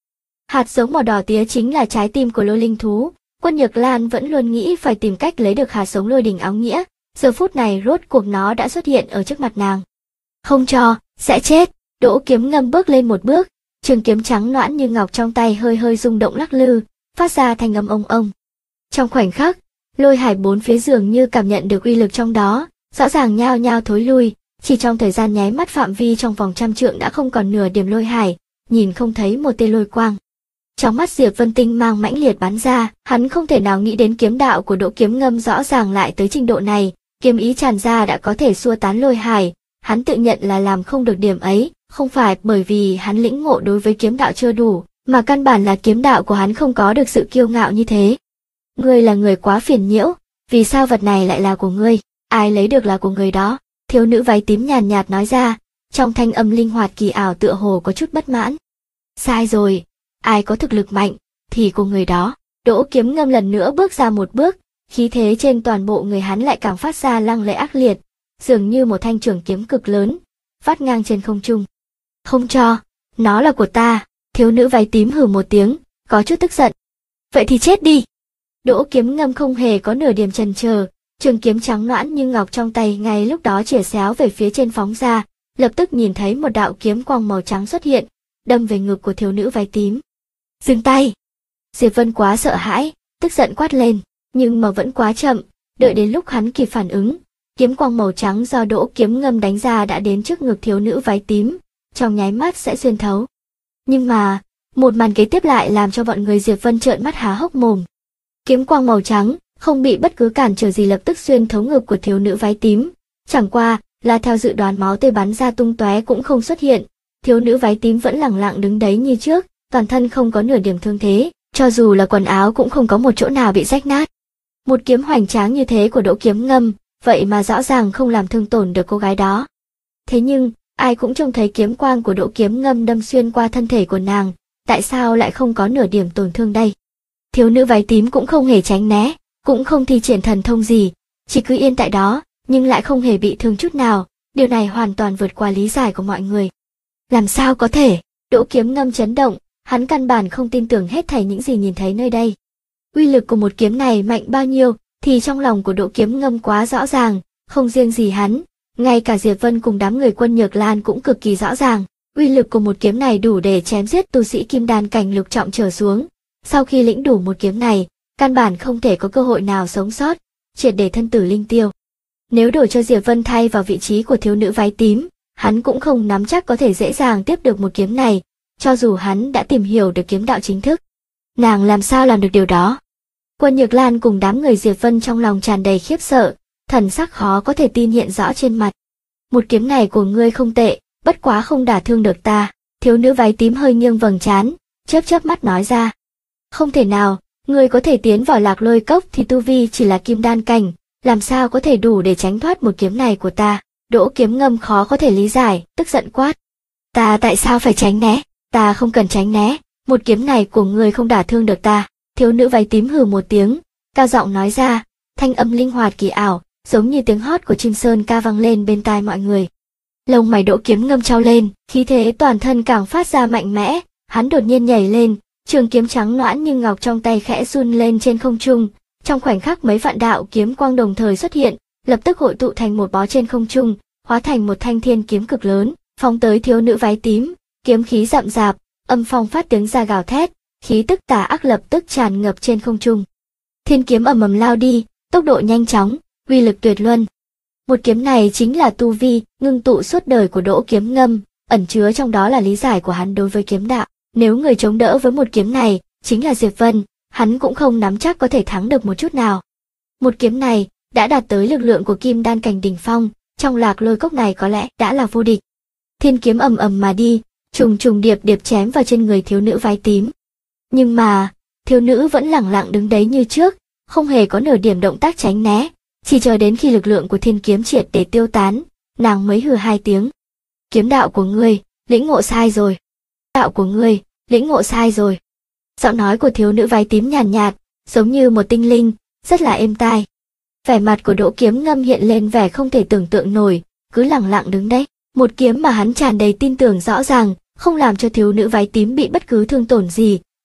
Speaker 1: Hạt giống màu đỏ tía chính là trái tim của lôi linh thú. Quân Nhược Lan vẫn luôn nghĩ phải tìm cách lấy được hạt giống lôi đình áo nghĩa. Giờ phút này rốt cuộc nó đã xuất hiện ở trước mặt nàng. Không cho, sẽ chết. Đỗ Kiếm Ngâm bước lên một bước, trường kiếm trắng nõn như ngọc trong tay hơi hơi rung động lắc lư, phát ra thanh âm ông ông. Trong khoảnh khắc, lôi hải bốn phía dường như cảm nhận được uy lực trong đó, rõ ràng nhao nhao thối lui, chỉ trong thời gian nháy mắt phạm vi trong vòng trăm trượng đã không còn nửa điểm lôi hải, nhìn không thấy một tia lôi quang. Trong mắt Diệp Vân tinh mang mãnh liệt bắn ra, hắn không thể nào nghĩ đến kiếm đạo của Đỗ Kiếm Ngâm rõ ràng lại tới trình độ này, kiếm ý tràn ra đã có thể xua tán lôi hải, hắn tự nhận là làm không được điểm ấy, không phải bởi vì hắn lĩnh ngộ đối với kiếm đạo chưa đủ, mà căn bản là kiếm đạo của hắn không có được sự kiêu ngạo như thế. Ngươi là người quá phiền nhiễu, vì sao vật này lại là của ngươi, ai lấy được là của người đó, thiếu nữ váy tím nhàn nhạt nói ra, trong thanh âm linh hoạt kỳ ảo tựa hồ có chút bất mãn. Sai rồi, ai có thực lực mạnh, thì của người đó. Đỗ Kiếm Ngâm lần nữa bước ra một bước, khí thế trên toàn bộ người hắn lại càng phát ra lăng lệ ác liệt, dường như một thanh trường kiếm cực lớn, vắt ngang trên không trung. Không cho, nó là của ta, thiếu nữ váy tím hừ một tiếng, có chút tức giận. Vậy thì chết đi. Đỗ Kiếm Ngâm không hề có nửa điểm chần chờ, trường kiếm trắng nõn như ngọc trong tay ngay lúc đó chĩa xéo về phía trên phóng ra, lập tức nhìn thấy một đạo kiếm quang màu trắng xuất hiện, đâm về ngực của thiếu nữ váy tím. Dừng tay! Diệp Vân quá sợ hãi, tức giận quát lên, nhưng mà vẫn quá chậm, đợi đến lúc hắn kịp phản ứng, kiếm quang màu trắng do Đỗ Kiếm Ngâm đánh ra đã đến trước ngực thiếu nữ váy tím, trong nháy mắt sẽ xuyên thấu. Nhưng mà, một màn kế tiếp lại làm cho bọn người Diệp Vân trợn mắt há hốc mồm. Kiếm quang màu trắng không bị bất cứ cản trở gì lập tức xuyên thấu ngực của thiếu nữ váy tím, chẳng qua là theo dự đoán máu tươi bắn ra tung tóe cũng không xuất hiện, thiếu nữ váy tím vẫn lẳng lặng đứng đấy như trước, toàn thân không có nửa điểm thương thế, cho dù là quần áo cũng không có một chỗ nào bị rách nát. Một kiếm hoành tráng như thế của Đỗ Kiếm Ngâm, vậy mà rõ ràng không làm thương tổn được cô gái đó. Thế nhưng, ai cũng trông thấy kiếm quang của Đỗ Kiếm Ngâm đâm xuyên qua thân thể của nàng, tại sao lại không có nửa điểm tổn thương đây? Thiếu nữ váy tím cũng không hề tránh né, cũng không thi triển thần thông gì, chỉ cứ yên tại đó, nhưng lại không hề bị thương chút nào, điều này hoàn toàn vượt qua lý giải của mọi người. Làm sao có thể? Đỗ Kiếm Ngâm chấn động, hắn căn bản không tin tưởng hết thảy những gì nhìn thấy nơi đây. Uy lực của một kiếm này mạnh bao nhiêu, thì trong lòng của Đỗ Kiếm Ngâm quá rõ ràng, không riêng gì hắn, ngay cả Diệp Vân cùng đám người Quân Nhược Lan cũng cực kỳ rõ ràng. Uy lực của một kiếm này đủ để chém giết tu sĩ kim đan cảnh lục trọng trở xuống. Sau khi lĩnh đủ một kiếm này, căn bản không thể có cơ hội nào sống sót, triệt để thân tử linh tiêu. Nếu đổi cho Diệp Vân thay vào vị trí của thiếu nữ váy tím, hắn cũng không nắm chắc có thể dễ dàng tiếp được một kiếm này, cho dù hắn đã tìm hiểu được kiếm đạo chính thức. Nàng làm sao làm được điều đó? Quân Nhược Lan cùng đám người Diệp Vân trong lòng tràn đầy khiếp sợ, thần sắc khó có thể tin hiện rõ trên mặt. Một kiếm này của ngươi không tệ, bất quá không đả thương được ta. Thiếu nữ váy tím hơi nghiêng vầng trán, chớp chớp mắt nói ra. Không thể nào, ngươi có thể tiến vào Lạc Lôi Cốc thì tu vi chỉ là kim đan cảnh, làm sao có thể đủ để tránh thoát một kiếm này của ta? Đỗ Kiếm Ngâm khó có thể lý giải, tức giận quát. Ta tại sao phải tránh né? Ta không cần tránh né, một kiếm này của ngươi không đả thương được ta. Thiếu nữ váy tím hừ một tiếng, cao giọng nói ra, thanh âm linh hoạt kỳ ảo, giống như tiếng hót của chim sơn ca vang lên bên tai mọi người. Lông mày Đỗ Kiếm Ngâm trao lên, khí thế toàn thân càng phát ra mạnh mẽ, hắn đột nhiên nhảy lên, trường kiếm trắng nõn như ngọc trong tay khẽ run lên trên không trung, trong khoảnh khắc mấy vạn đạo kiếm quang đồng thời xuất hiện, lập tức hội tụ thành một bó trên không trung, hóa thành một thanh thiên kiếm cực lớn, phóng tới thiếu nữ váy tím, kiếm khí rậm rạp, âm phong phát tiếng ra gào thét, khí tức tà ác lập tức tràn ngập trên không trung. Thiên kiếm ầm ầm lao đi, tốc độ nhanh chóng, uy lực tuyệt luân. Một kiếm này chính là tu vi ngưng tụ suốt đời của Đỗ Kiếm Ngâm, ẩn chứa trong đó là lý giải của hắn đối với kiếm đạo. Nếu người chống đỡ với một kiếm này chính là Diệp Vân, hắn cũng không nắm chắc có thể thắng được một chút nào. Một kiếm này đã đạt tới lực lượng của kim đan cảnh đỉnh phong, trong Lạc Lôi Cốc này có lẽ đã là vô địch. Thiên kiếm ầm ầm mà đi, trùng trùng điệp điệp chém vào trên người thiếu nữ váy tím. Nhưng mà, thiếu nữ vẫn lẳng lặng đứng đấy như trước, không hề có nửa điểm động tác tránh né, chỉ chờ đến khi lực lượng của thiên kiếm triệt để tiêu tán, nàng mới hừ hai tiếng. Kiếm đạo của ngươi, lĩnh ngộ sai rồi. Đạo của ngươi, lĩnh ngộ sai rồi. Giọng nói của thiếu nữ váy tím nhàn nhạt, giống như một tinh linh, rất là êm tai. Vẻ mặt của Đỗ Kiếm Ngâm hiện lên vẻ không thể tưởng tượng nổi, cứ lẳng lặng đứng đấy. Một kiếm mà hắn tràn đầy tin tưởng rõ ràng, không làm cho thiếu nữ váy tím bị bất cứ thương tổn gì,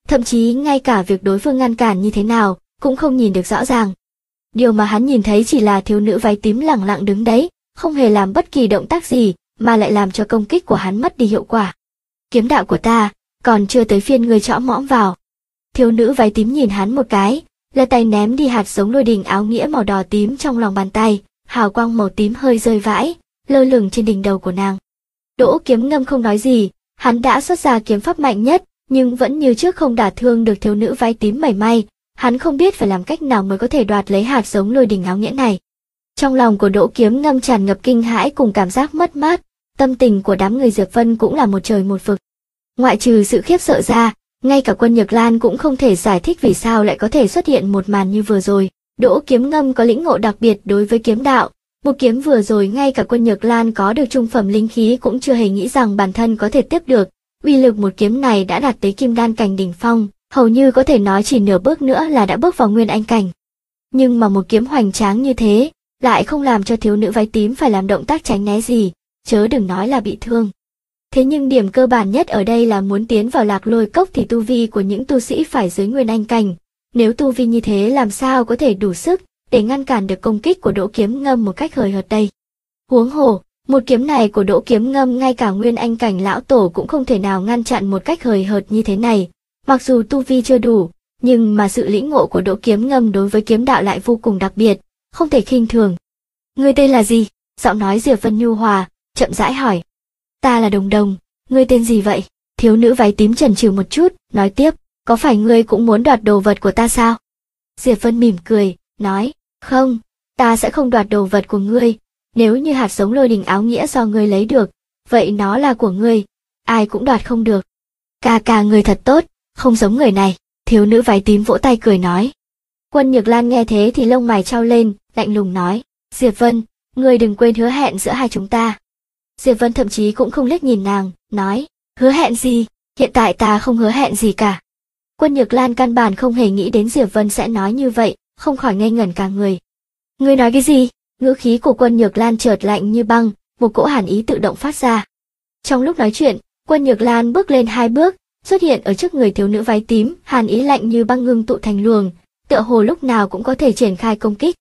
Speaker 1: thậm chí ngay cả việc đối phương ngăn cản như thế nào cũng không nhìn được rõ ràng. Điều mà hắn nhìn thấy chỉ là thiếu nữ váy tím lẳng lặng đứng đấy, không hề làm bất kỳ động tác gì, mà lại làm cho công kích của hắn mất đi hiệu quả. Kiếm đạo của ta, còn chưa tới phiên ngươi chõ mõm vào. Thiếu nữ váy tím nhìn hắn một cái, lật tay ném đi hạt giống lôi đình áo nghĩa màu đỏ tím trong lòng bàn tay, hào quang màu tím hơi rơi vãi, lơ lửng trên đỉnh đầu của nàng. Đỗ Kiếm Ngâm không nói gì, hắn đã xuất ra kiếm pháp mạnh nhất, nhưng vẫn như trước không đả thương được thiếu nữ váy tím mảy may. Hắn không biết phải làm cách nào mới có thể đoạt lấy hạt giống lôi đình áo nghĩa này. Trong lòng của Đỗ Kiếm Ngâm tràn ngập kinh hãi cùng cảm giác mất mát, tâm tình của đám người Diệp Vân cũng là một trời một vực. Ngoại trừ sự khiếp sợ ra, ngay cả Quân Nhược Lan cũng không thể giải thích vì sao lại có thể xuất hiện một màn như vừa rồi. Đỗ Kiếm Ngâm có lĩnh ngộ đặc biệt đối với kiếm đạo, một kiếm vừa rồi ngay cả Quân Nhược Lan có được trung phẩm linh khí cũng chưa hề nghĩ rằng bản thân có thể tiếp được. Uy lực một kiếm này đã đạt tới kim đan cảnh đỉnh phong, hầu như có thể nói chỉ nửa bước nữa là đã bước vào nguyên anh cảnh. Nhưng mà một kiếm hoành tráng như thế, lại không làm cho thiếu nữ váy tím phải làm động tác tránh né gì, chớ đừng nói là bị thương. Thế nhưng điểm cơ bản nhất ở đây là muốn tiến vào Lạc Lôi Cốc thì tu vi của những tu sĩ phải dưới nguyên anh cảnh. Nếu tu vi như thế làm sao có thể đủ sức để ngăn cản được công kích của Đỗ Kiếm Ngâm một cách hời hợt đây. Huống hồ, một kiếm này của Đỗ Kiếm Ngâm ngay cả nguyên anh cảnh lão tổ cũng không thể nào ngăn chặn một cách hời hợt như thế này. Mặc dù tu vi chưa đủ, nhưng mà sự lĩnh ngộ của Đỗ Kiếm Ngâm đối với kiếm đạo lại vô cùng đặc biệt, không thể khinh thường. Ngươi tên là gì? Giọng nói Diệp Vân nhu hòa, chậm rãi hỏi. Ta là Đồng Đồng, ngươi tên gì vậy? Thiếu nữ váy tím chần chừ một chút, nói tiếp, có phải ngươi cũng muốn đoạt đồ vật của ta sao? Diệp Vân mỉm cười, nói, không, ta sẽ không đoạt đồ vật của ngươi. Nếu như hạt giống lôi đình áo nghĩa do ngươi lấy được, vậy nó là của ngươi, ai cũng đoạt không được. Ca ngươi thật tốt, không giống người này. Thiếu nữ váy tím vỗ tay cười nói. Quân Nhược Lan nghe thế thì lông mày chau lên, lạnh lùng nói, Diệp Vân, ngươi đừng quên hứa hẹn giữa hai chúng ta. Diệp Vân thậm chí cũng không liếc nhìn nàng, nói, hứa hẹn gì, hiện tại ta không hứa hẹn gì cả. Quân Nhược Lan căn bản không hề nghĩ đến Diệp Vân sẽ nói như vậy, không khỏi ngây ngẩn cả người. Ngươi nói cái gì? Ngữ khí của Quân Nhược Lan chợt lạnh như băng, một cỗ hàn ý tự động phát ra. Trong lúc nói chuyện, Quân Nhược Lan bước lên 2 bước, xuất hiện ở trước người thiếu nữ váy tím, hàn ý lạnh như băng ngưng tụ thành luồng, tựa hồ lúc nào cũng có thể triển khai công kích.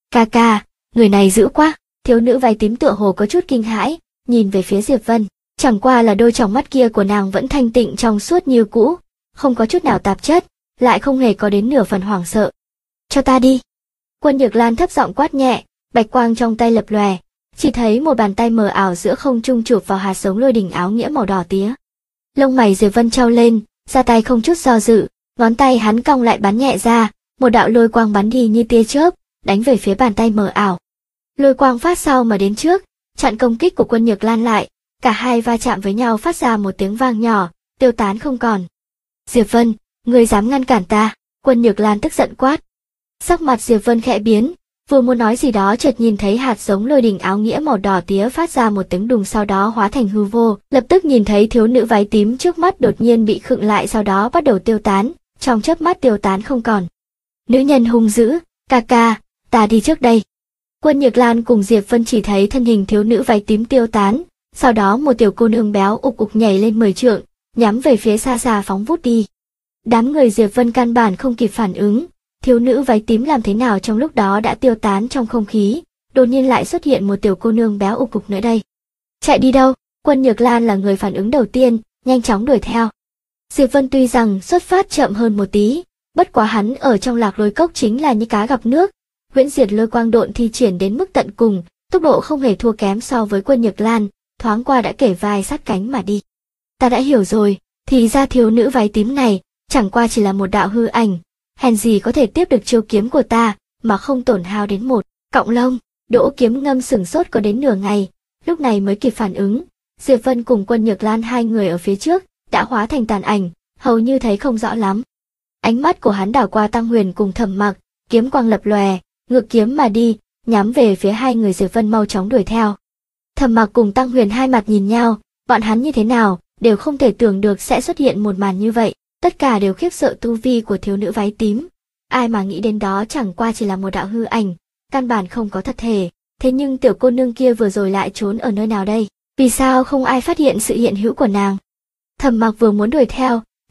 Speaker 1: Ca, người này dữ quá. Thiếu nữ váy tím tựa hồ có chút kinh hãi, nhìn về phía Diệp Vân, chẳng qua là đôi tròng mắt kia của nàng vẫn thanh tịnh trong suốt như cũ, không có chút nào tạp chất, lại không hề có đến nửa phần hoảng sợ. Cho ta đi. Quân Nhược Lan thấp giọng quát nhẹ, bạch quang trong tay lập lòe, chỉ thấy một bàn tay mờ ảo giữa không trung chụp vào hạt giống lôi đình áo nghĩa màu đỏ tía. Lông mày Diệp Vân trao lên, ra tay không chút do dự, ngón tay hắn cong lại bắn nhẹ ra, một đạo lôi quang bắn đi như tia chớp, đánh về phía bàn tay mờ ảo. Lôi quang phát sau mà đến trước, chặn công kích của Quân Nhược Lan lại, cả hai va chạm với nhau phát ra một tiếng vang nhỏ, tiêu tán không còn. Diệp Vân, ngươi dám ngăn cản ta? Quân Nhược Lan tức giận quát. Sắc mặt Diệp Vân khẽ biến, vừa muốn nói gì đó chợt nhìn thấy hạt giống lôi đình áo nghĩa màu đỏ tía phát ra một tiếng đùng sau đó hóa thành hư vô, lập tức nhìn thấy thiếu nữ váy tím trước mắt đột nhiên bị khựng lại sau đó bắt đầu tiêu tán, trong chớp mắt tiêu tán không còn. Nữ nhân hung dữ, ca, ta đi trước đây. Quân Nhược Lan cùng Diệp Vân chỉ thấy thân hình thiếu nữ váy tím tiêu tán, sau đó một tiểu cô nương béo ục ục nhảy lên 10 trượng, nhắm về phía xa xa phóng vút đi. Đám người Diệp Vân căn bản không kịp phản ứng, thiếu nữ váy tím làm thế nào trong lúc đó đã tiêu tán trong không khí, đột nhiên lại xuất hiện một tiểu cô nương béo ục ục nữa đây. Chạy đi đâu? Quân Nhược Lan là người phản ứng đầu tiên, nhanh chóng đuổi theo. Diệp Vân tuy rằng xuất phát chậm hơn một tí, bất quá hắn ở trong Lạc Lôi Cốc chính là như cá gặp nước, huyễn diệt lôi quang độn thi triển đến mức tận cùng, tốc độ không hề thua kém so với Quân Nhược Lan, thoáng qua đã kể vai sát cánh mà đi. Ta đã hiểu rồi, thì ra thiếu nữ váy tím này chẳng qua chỉ là một đạo hư ảnh, hèn gì có thể tiếp được chiêu kiếm của ta mà không tổn hao đến một cọng lông. Đỗ Kiếm Ngâm sửng sốt có đến nửa ngày, lúc này mới kịp phản ứng. Diệp Vân cùng Quân Nhược Lan hai người ở phía trước đã hóa thành tàn ảnh, hầu như thấy không rõ lắm. Ánh mắt của hắn đảo qua Tăng Huyền cùng Thẩm Mặc, kiếm quang lập lòe, ngược kiếm mà đi, nhắm về phía hai người Diệp Vân mau chóng đuổi theo. Thẩm Mặc cùng Tăng Huyền hai mặt nhìn nhau, bọn hắn như thế nào đều không thể tưởng được sẽ xuất hiện một màn như vậy, tất cả đều khiếp sợ tu vi của thiếu nữ váy tím. Ai mà nghĩ đến đó chẳng qua chỉ là một đạo hư ảnh, căn bản không có thật thể. Thế nhưng tiểu cô nương kia vừa rồi lại trốn ở nơi nào đây? Vì sao không ai phát hiện sự hiện hữu của nàng? Thẩm Mặc vừa muốn đuổi theo,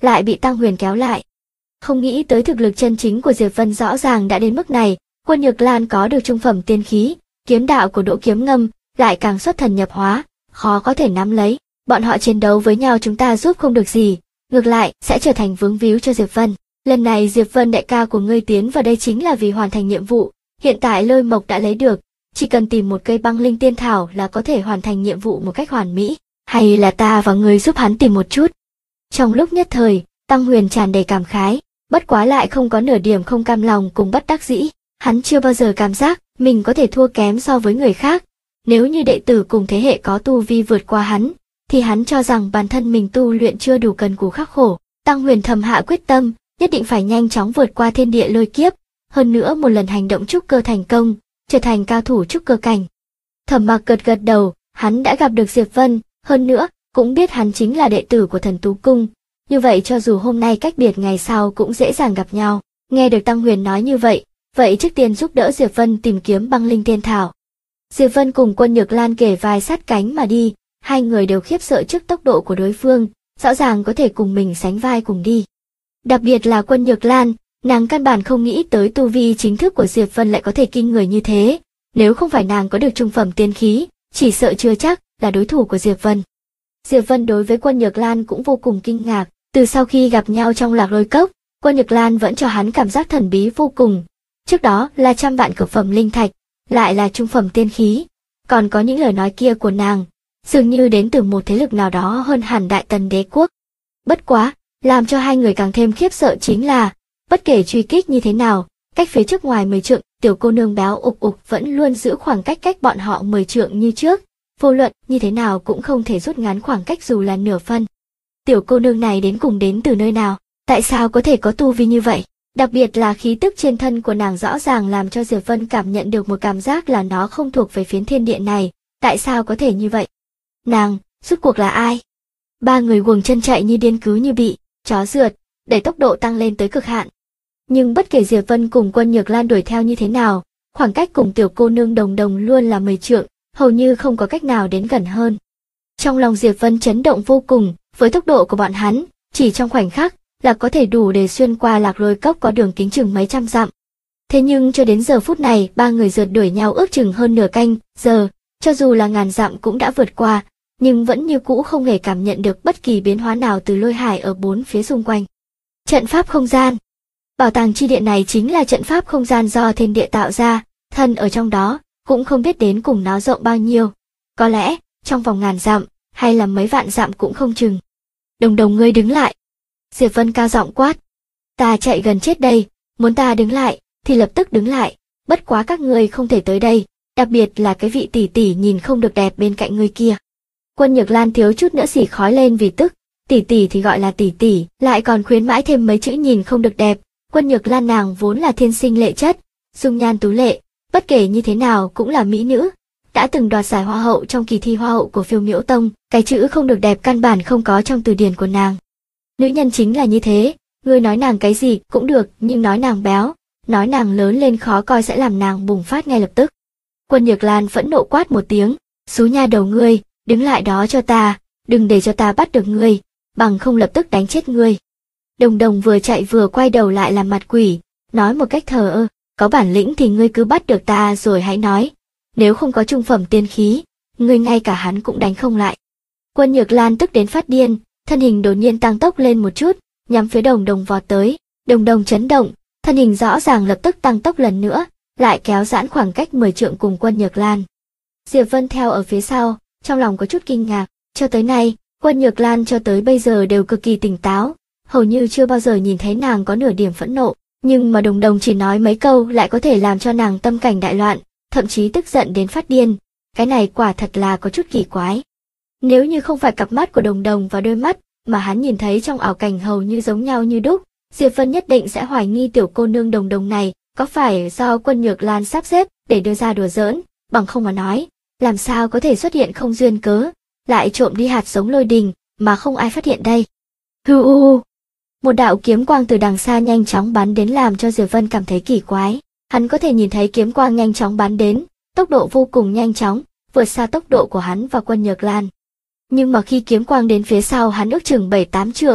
Speaker 1: lại bị Tăng Huyền kéo lại. Không nghĩ tới thực lực chân chính của Diệp Vân rõ ràng đã đến mức này, Quân Nhược Lan có được trung phẩm tiên khí, kiếm đạo của Đỗ Kiếm Ngâm lại càng xuất thần nhập hóa, khó có thể nắm lấy. Bọn họ chiến đấu với nhau chúng ta giúp không được gì, ngược lại sẽ trở thành vướng víu cho Diệp Vân. Lần này Diệp Vân đại ca của ngươi tiến vào đây chính là vì hoàn thành nhiệm vụ, hiện tại Lôi Mộc đã lấy được, chỉ cần tìm một cây băng linh tiên thảo là có thể hoàn thành nhiệm vụ một cách hoàn mỹ, hay là ta và ngươi giúp hắn tìm một chút. Trong lúc nhất thời, Tăng Huyền tràn đầy cảm khái, bất quá lại không có nửa điểm không cam lòng cùng bất đắc dĩ, hắn chưa bao giờ cảm giác mình có thể thua kém so với người khác. Nếu như đệ tử cùng thế hệ có tu vi vượt qua hắn, thì hắn cho rằng bản thân mình tu luyện chưa đủ cần cù khắc khổ. Tăng Huyền thầm hạ quyết tâm, nhất định phải nhanh chóng vượt qua thiên địa lôi kiếp, hơn nữa một lần hành động trúc cơ thành công, trở thành cao thủ trúc cơ cảnh. Thẩm Mặc gật gật đầu, hắn đã gặp được Diệp Vân, hơn nữa cũng biết hắn chính là đệ tử của Thần Tú Cung, như vậy cho dù hôm nay cách biệt ngày sau cũng dễ dàng gặp nhau. Nghe được Tăng Huyền nói như vậy trước tiên giúp đỡ Diệp Vân tìm kiếm băng linh tiên thảo. Diệp Vân cùng Quân Nhược Lan kề vai sát cánh mà đi, hai người đều khiếp sợ trước tốc độ của đối phương, rõ ràng có thể cùng mình sánh vai cùng đi. Đặc biệt là Quân Nhược Lan, nàng căn bản không nghĩ tới tu vi chính thức của Diệp Vân lại có thể kinh người như thế, nếu không phải nàng có được trung phẩm tiên khí, chỉ sợ chưa chắc là đối thủ của Diệp Vân. Diệp Vân đối với Quân Nhược Lan cũng vô cùng kinh ngạc, từ sau khi gặp nhau trong Lạc Lôi Cốc, Quân Nhược Lan vẫn cho hắn cảm giác thần bí vô cùng. Trước đó là 100 vạn cực phẩm linh thạch, lại là trung phẩm tiên khí, còn có những lời nói kia của nàng, dường như đến từ một thế lực nào đó hơn hẳn Đại Tần đế quốc. Bất quá, làm cho hai người càng thêm khiếp sợ chính là, bất kể truy kích như thế nào, cách phía trước ngoài 10 trượng, tiểu cô nương béo ục ục vẫn luôn giữ khoảng cách bọn họ 10 trượng như trước, vô luận như thế nào cũng không thể rút ngắn khoảng cách dù là nửa phân. Tiểu cô nương này đến cùng đến từ nơi nào, tại sao có thể có tu vi như vậy? Đặc biệt là khí tức trên thân của nàng rõ ràng làm cho Diệp Vân cảm nhận được một cảm giác là nó không thuộc về phiến thiên địa này, tại sao có thể như vậy? Nàng, rốt cuộc là ai? Ba người guồng chân chạy như điên cứ như bị chó rượt, đẩy tốc độ tăng lên tới cực hạn. Nhưng bất kể Diệp Vân cùng Quân Nhược Lan đuổi theo như thế nào, khoảng cách cùng tiểu cô nương đồng đồng luôn là 10 trượng, hầu như không có cách nào đến gần hơn. Trong lòng Diệp Vân chấn động vô cùng, với tốc độ của bọn hắn, chỉ trong khoảnh khắc là có thể đủ để xuyên qua Lạc Lôi Cốc có đường kính chừng mấy trăm dặm. Thế nhưng cho đến giờ phút này, ba người rượt đuổi nhau ước chừng hơn nửa canh giờ, cho dù là ngàn dặm cũng đã vượt qua, nhưng vẫn như cũ không hề cảm nhận được bất kỳ biến hóa nào từ lôi hải ở bốn phía xung quanh. Trận pháp không gian. Bảo tàng chi địa này chính là trận pháp không gian do thiên địa tạo ra, thân ở trong đó, cũng không biết đến cùng nó rộng bao nhiêu. Có lẽ, trong vòng ngàn dặm, hay là mấy vạn dặm cũng không chừng. Đồng đồng ngươi đứng lại. Diệp Vân cao giọng quát. Ta chạy gần chết đây, muốn ta đứng lại, thì lập tức đứng lại, bất quá các ngươi không thể tới đây, đặc biệt là cái vị tỷ tỷ nhìn không được đẹp bên cạnh ngươi kia. Quân Nhược Lan thiếu chút nữa xỉ khói lên vì tức, tỷ tỷ thì gọi là tỷ tỷ, lại còn khuyến mãi thêm mấy chữ nhìn không được đẹp. Quân Nhược Lan nàng vốn là thiên sinh lệ chất, dung nhan tú lệ, bất kể như thế nào cũng là mỹ nữ, đã từng đoạt giải hoa hậu trong kỳ thi hoa hậu của Phiêu Miễu Tông, cái chữ không được đẹp căn bản không có trong từ điển của nàng. Nữ nhân chính là như thế, ngươi nói nàng cái gì cũng được, nhưng nói nàng béo, nói nàng lớn lên khó coi sẽ làm nàng bùng phát ngay lập tức. Quân Nhược Lan phẫn nộ quát một tiếng, xú nha đầu ngươi, đứng lại đó cho ta, đừng để cho ta bắt được ngươi, bằng không lập tức đánh chết ngươi. Đồng đồng vừa chạy vừa quay đầu lại làm mặt quỷ, nói một cách thờ ơ, có bản lĩnh thì ngươi cứ bắt được ta rồi hãy nói, nếu không có trung phẩm tiên khí, ngươi ngay cả hắn cũng đánh không lại. Quân Nhược Lan tức đến phát điên, thân hình đột nhiên tăng tốc lên một chút, nhắm phía đồng đồng vọt tới, đồng đồng chấn động, thân hình rõ ràng lập tức tăng tốc lần nữa, lại kéo giãn khoảng cách 10 trượng cùng Quân Nhược Lan. Diệp Vân theo ở phía sau, trong lòng có chút kinh ngạc, cho tới nay, Quân Nhược Lan cho tới bây giờ đều cực kỳ tỉnh táo, hầu như chưa bao giờ nhìn thấy nàng có nửa điểm phẫn nộ, nhưng mà đồng đồng chỉ nói mấy câu lại có thể làm cho nàng tâm cảnh đại loạn, thậm chí tức giận đến phát điên, cái này quả thật là có chút kỳ quái. Nếu như không phải cặp mắt của đồng đồng và đôi mắt mà hắn nhìn thấy trong ảo cảnh hầu như giống nhau như đúc, Diệp Vân nhất định sẽ hoài nghi tiểu cô nương đồng đồng này có phải do Quân Nhược Lan sắp xếp để đưa ra đùa giỡn, bằng không mà nói, làm sao có thể xuất hiện không duyên cớ, lại trộm đi hạt giống lôi đình mà không ai phát hiện đây. Hư u. Một đạo kiếm quang từ đằng xa nhanh chóng bắn đến làm cho Diệp Vân cảm thấy kỳ quái. Hắn có thể nhìn thấy kiếm quang nhanh chóng bắn đến, tốc độ vô cùng nhanh chóng, vượt xa tốc độ của hắn và Quân Nhược Lan. Nhưng mà khi kiếm quang đến phía sau hắn ước chừng 7-8 trượng,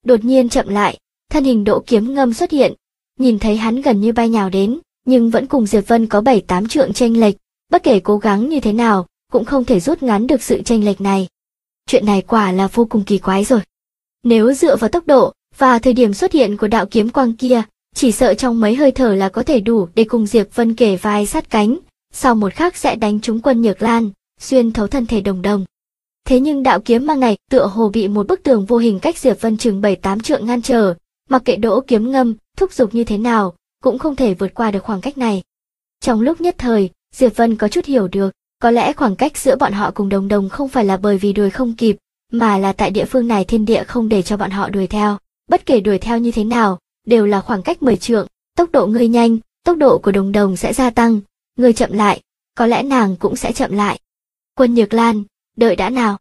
Speaker 1: đột nhiên chậm lại, thân hình Đỗ Kiếm Ngâm xuất hiện, nhìn thấy hắn gần như bay nhào đến, nhưng vẫn cùng Diệp Vân có 7-8 trượng chênh lệch, bất kể cố gắng như thế nào, cũng không thể rút ngắn được sự chênh lệch này. Chuyện này quả là vô cùng kỳ quái rồi. Nếu dựa vào tốc độ và thời điểm xuất hiện của đạo kiếm quang kia, chỉ sợ trong mấy hơi thở là có thể đủ để cùng Diệp Vân kể vai sát cánh, sau một khắc sẽ đánh trúng Quân Nhược Lan, xuyên thấu thân thể Đồng Đồng. Thế nhưng đạo kiếm mang này tựa hồ bị một bức tường vô hình cách Diệp Vân chừng 7-8 trượng ngăn trở, mặc kệ Đỗ Kiếm Ngâm thúc giục như thế nào, cũng không thể vượt qua được khoảng cách này. Trong lúc nhất thời, Diệp Vân có chút hiểu được, có lẽ khoảng cách giữa bọn họ cùng Đồng Đồng không phải là bởi vì đuổi không kịp, mà là tại địa phương này thiên địa không để cho bọn họ đuổi theo, bất kể đuổi theo như thế nào, đều là khoảng cách 10 trượng, tốc độ ngươi nhanh, tốc độ của Đồng Đồng sẽ gia tăng, ngươi chậm lại, có lẽ nàng cũng sẽ chậm lại. Quân Nhược Lan, đợi đã nào.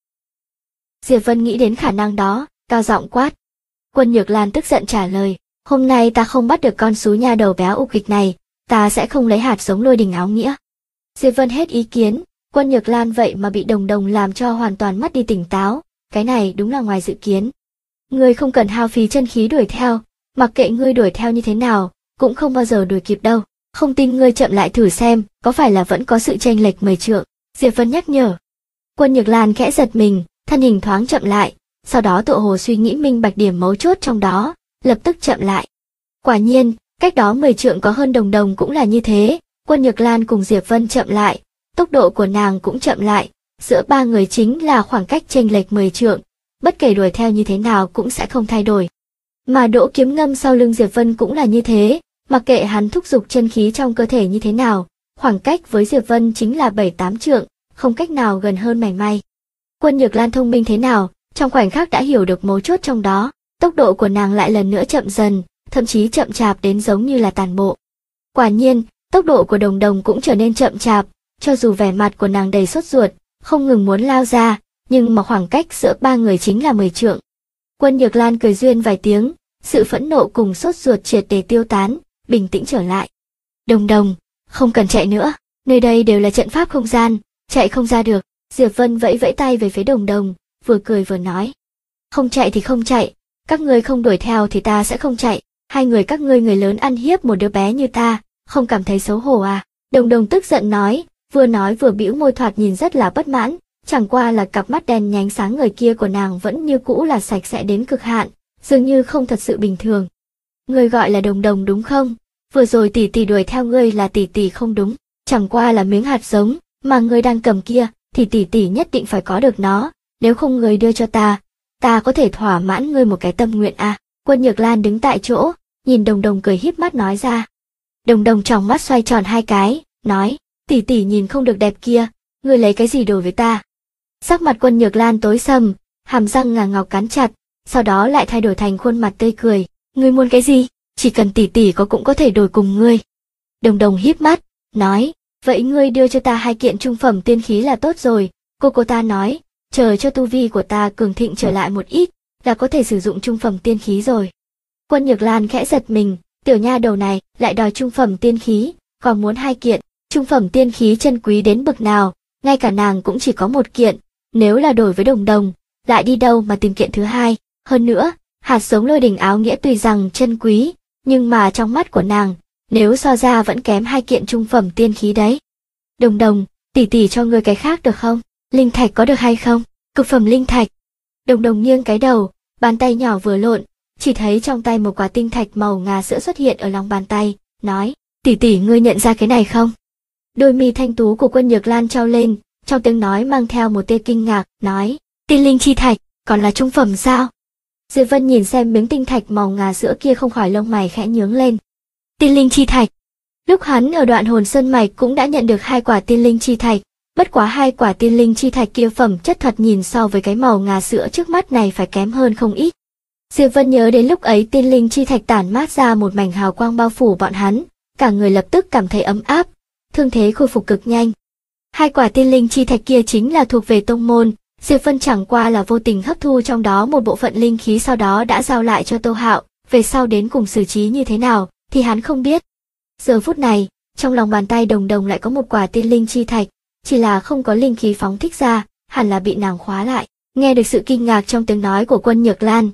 Speaker 1: Diệp Vân nghĩ đến khả năng đó, cao giọng quát. Quân Nhược Lan tức giận trả lời, hôm nay ta không bắt được con sú nha đầu béo ục kịch này, ta sẽ không lấy hạt giống lôi đình áo nghĩa. Diệp Vân hết ý kiến, Quân Nhược Lan vậy mà bị Đồng Đồng làm cho hoàn toàn mất đi tỉnh táo, cái này đúng là ngoài dự kiến. Ngươi không cần hao phí chân khí đuổi theo, mặc kệ ngươi đuổi theo như thế nào, cũng không bao giờ đuổi kịp đâu, không tin ngươi chậm lại thử xem, có phải là vẫn có sự chênh lệch 10 trượng, Diệp Vân nhắc nhở. Quân Nhược Lan khẽ giật mình, thân hình thoáng chậm lại, sau đó tựa hồ suy nghĩ minh bạch điểm mấu chốt trong đó, lập tức chậm lại. Quả nhiên, cách đó 10 trượng có hơn Đồng Đồng cũng là như thế, Quân Nhược Lan cùng Diệp Vân chậm lại, tốc độ của nàng cũng chậm lại, giữa ba người chính là khoảng cách chênh lệch 10 trượng, bất kể đuổi theo như thế nào cũng sẽ không thay đổi. Mà Đỗ Kiếm Ngâm sau lưng Diệp Vân cũng là như thế, mặc kệ hắn thúc giục chân khí trong cơ thể như thế nào, khoảng cách với Diệp Vân chính là 7-8 trượng, không cách nào gần hơn mảy may. Quân Nhược Lan thông minh thế nào, trong khoảnh khắc đã hiểu được mấu chốt trong đó, tốc độ của nàng lại lần nữa chậm dần, thậm chí chậm chạp đến giống như là tàn bộ. Quả nhiên, tốc độ của Đồng Đồng cũng trở nên chậm chạp, cho dù vẻ mặt của nàng đầy sốt ruột, không ngừng muốn lao ra, nhưng mà khoảng cách giữa ba người chính là 10 trượng. Quân Nhược Lan cười duyên vài tiếng, sự phẫn nộ cùng sốt ruột triệt để tiêu tán, bình tĩnh trở lại. Đồng Đồng, không cần chạy nữa, nơi đây đều là trận pháp không gian, chạy không ra được. Diệp Vân vẫy vẫy tay về phía Đồng Đồng, vừa cười vừa nói. Không chạy thì không chạy, các ngươi không đuổi theo thì ta sẽ không chạy, hai người các ngươi người lớn ăn hiếp một đứa bé như ta, không cảm thấy xấu hổ à? Đồng Đồng tức giận nói vừa bĩu môi thoạt nhìn rất là bất mãn, chẳng qua là cặp mắt đen nhánh sáng ngời kia của nàng vẫn như cũ là sạch sẽ đến cực hạn, dường như không thật sự bình thường. Ngươi gọi là Đồng Đồng đúng không? Vừa rồi tỷ tỷ đuổi theo ngươi là tỷ tỷ không đúng, chẳng qua là miếng hạt giống mà ngươi đang cầm kia, thì tỷ tỷ nhất định phải có được nó, nếu không ngươi đưa cho ta có thể thỏa mãn ngươi một cái tâm nguyện à? Quân Nhược Lan đứng tại chỗ, nhìn Đồng Đồng cười híp mắt nói ra. Đồng Đồng tròng mắt xoay tròn hai cái, nói, tỷ tỷ nhìn không được đẹp kia, ngươi lấy cái gì đổi với ta? Sắc mặt Quân Nhược Lan tối sầm, hàm răng ngà ngọc cắn chặt, sau đó lại thay đổi thành khuôn mặt tươi cười, ngươi muốn cái gì? Chỉ cần tỷ tỷ có cũng có thể đổi cùng ngươi. Đồng Đồng híp mắt, nói, vậy ngươi đưa cho ta 2 kiện trung phẩm tiên khí là tốt rồi. Cô ta nói, chờ cho tu vi của ta cường thịnh trở lại một ít, là có thể sử dụng trung phẩm tiên khí rồi. Quân Nhược Lan khẽ giật mình, tiểu nha đầu này lại đòi trung phẩm tiên khí, còn muốn 2 kiện, trung phẩm tiên khí chân quý đến bậc nào, ngay cả nàng cũng chỉ có 1 kiện, nếu là đổi với Đồng Đồng, lại đi đâu mà tìm kiện thứ hai. Hơn nữa, hạt giống lôi đình áo nghĩa tuy rằng chân quý, nhưng mà trong mắt của nàng, nếu so ra vẫn kém 2 kiện trung phẩm tiên khí đấy. Đồng Đồng, tỷ tỷ cho ngươi cái khác được không? Linh thạch có được hay không? Cực phẩm linh thạch. Đồng Đồng nghiêng cái đầu, bàn tay nhỏ vừa lộn, chỉ thấy trong tay một quả tinh thạch màu ngà sữa xuất hiện ở lòng bàn tay, nói, tỷ tỷ ngươi nhận ra cái này không? Đôi mi thanh tú của Quân Nhược Lan trao lên, trong tiếng nói mang theo một tia kinh ngạc, nói, tiên linh chi thạch, còn là trung phẩm sao? Diệp Vân nhìn xem miếng tinh thạch màu ngà sữa kia không khỏi lông mày khẽ nhướng lên. Tiên linh chi thạch. Lúc hắn ở Đoạn Hồn Sơn mạch cũng đã nhận được 2 quả tiên linh chi thạch, bất quá 2 quả tiên linh chi thạch kia phẩm chất thoạt nhìn so với cái màu ngà sữa trước mắt này phải kém hơn không ít. Diệp Vân nhớ đến lúc ấy tiên linh chi thạch tản mát ra một mảnh hào quang bao phủ bọn hắn, cả người lập tức cảm thấy ấm áp, thương thế khôi phục cực nhanh. 2 quả tiên linh chi thạch kia chính là thuộc về tông môn, Diệp Vân chẳng qua là vô tình hấp thu trong đó một bộ phận linh khí, sau đó đã giao lại cho Tô Hạo, về sau đến cùng xử trí như thế nào thì hắn không biết. Giờ phút này, trong lòng bàn tay Đồng Đồng lại có một quả tiên linh chi thạch, chỉ là không có linh khí phóng thích ra, hẳn là bị nàng khóa lại. Nghe được sự kinh ngạc trong tiếng nói của Quân Nhược Lan,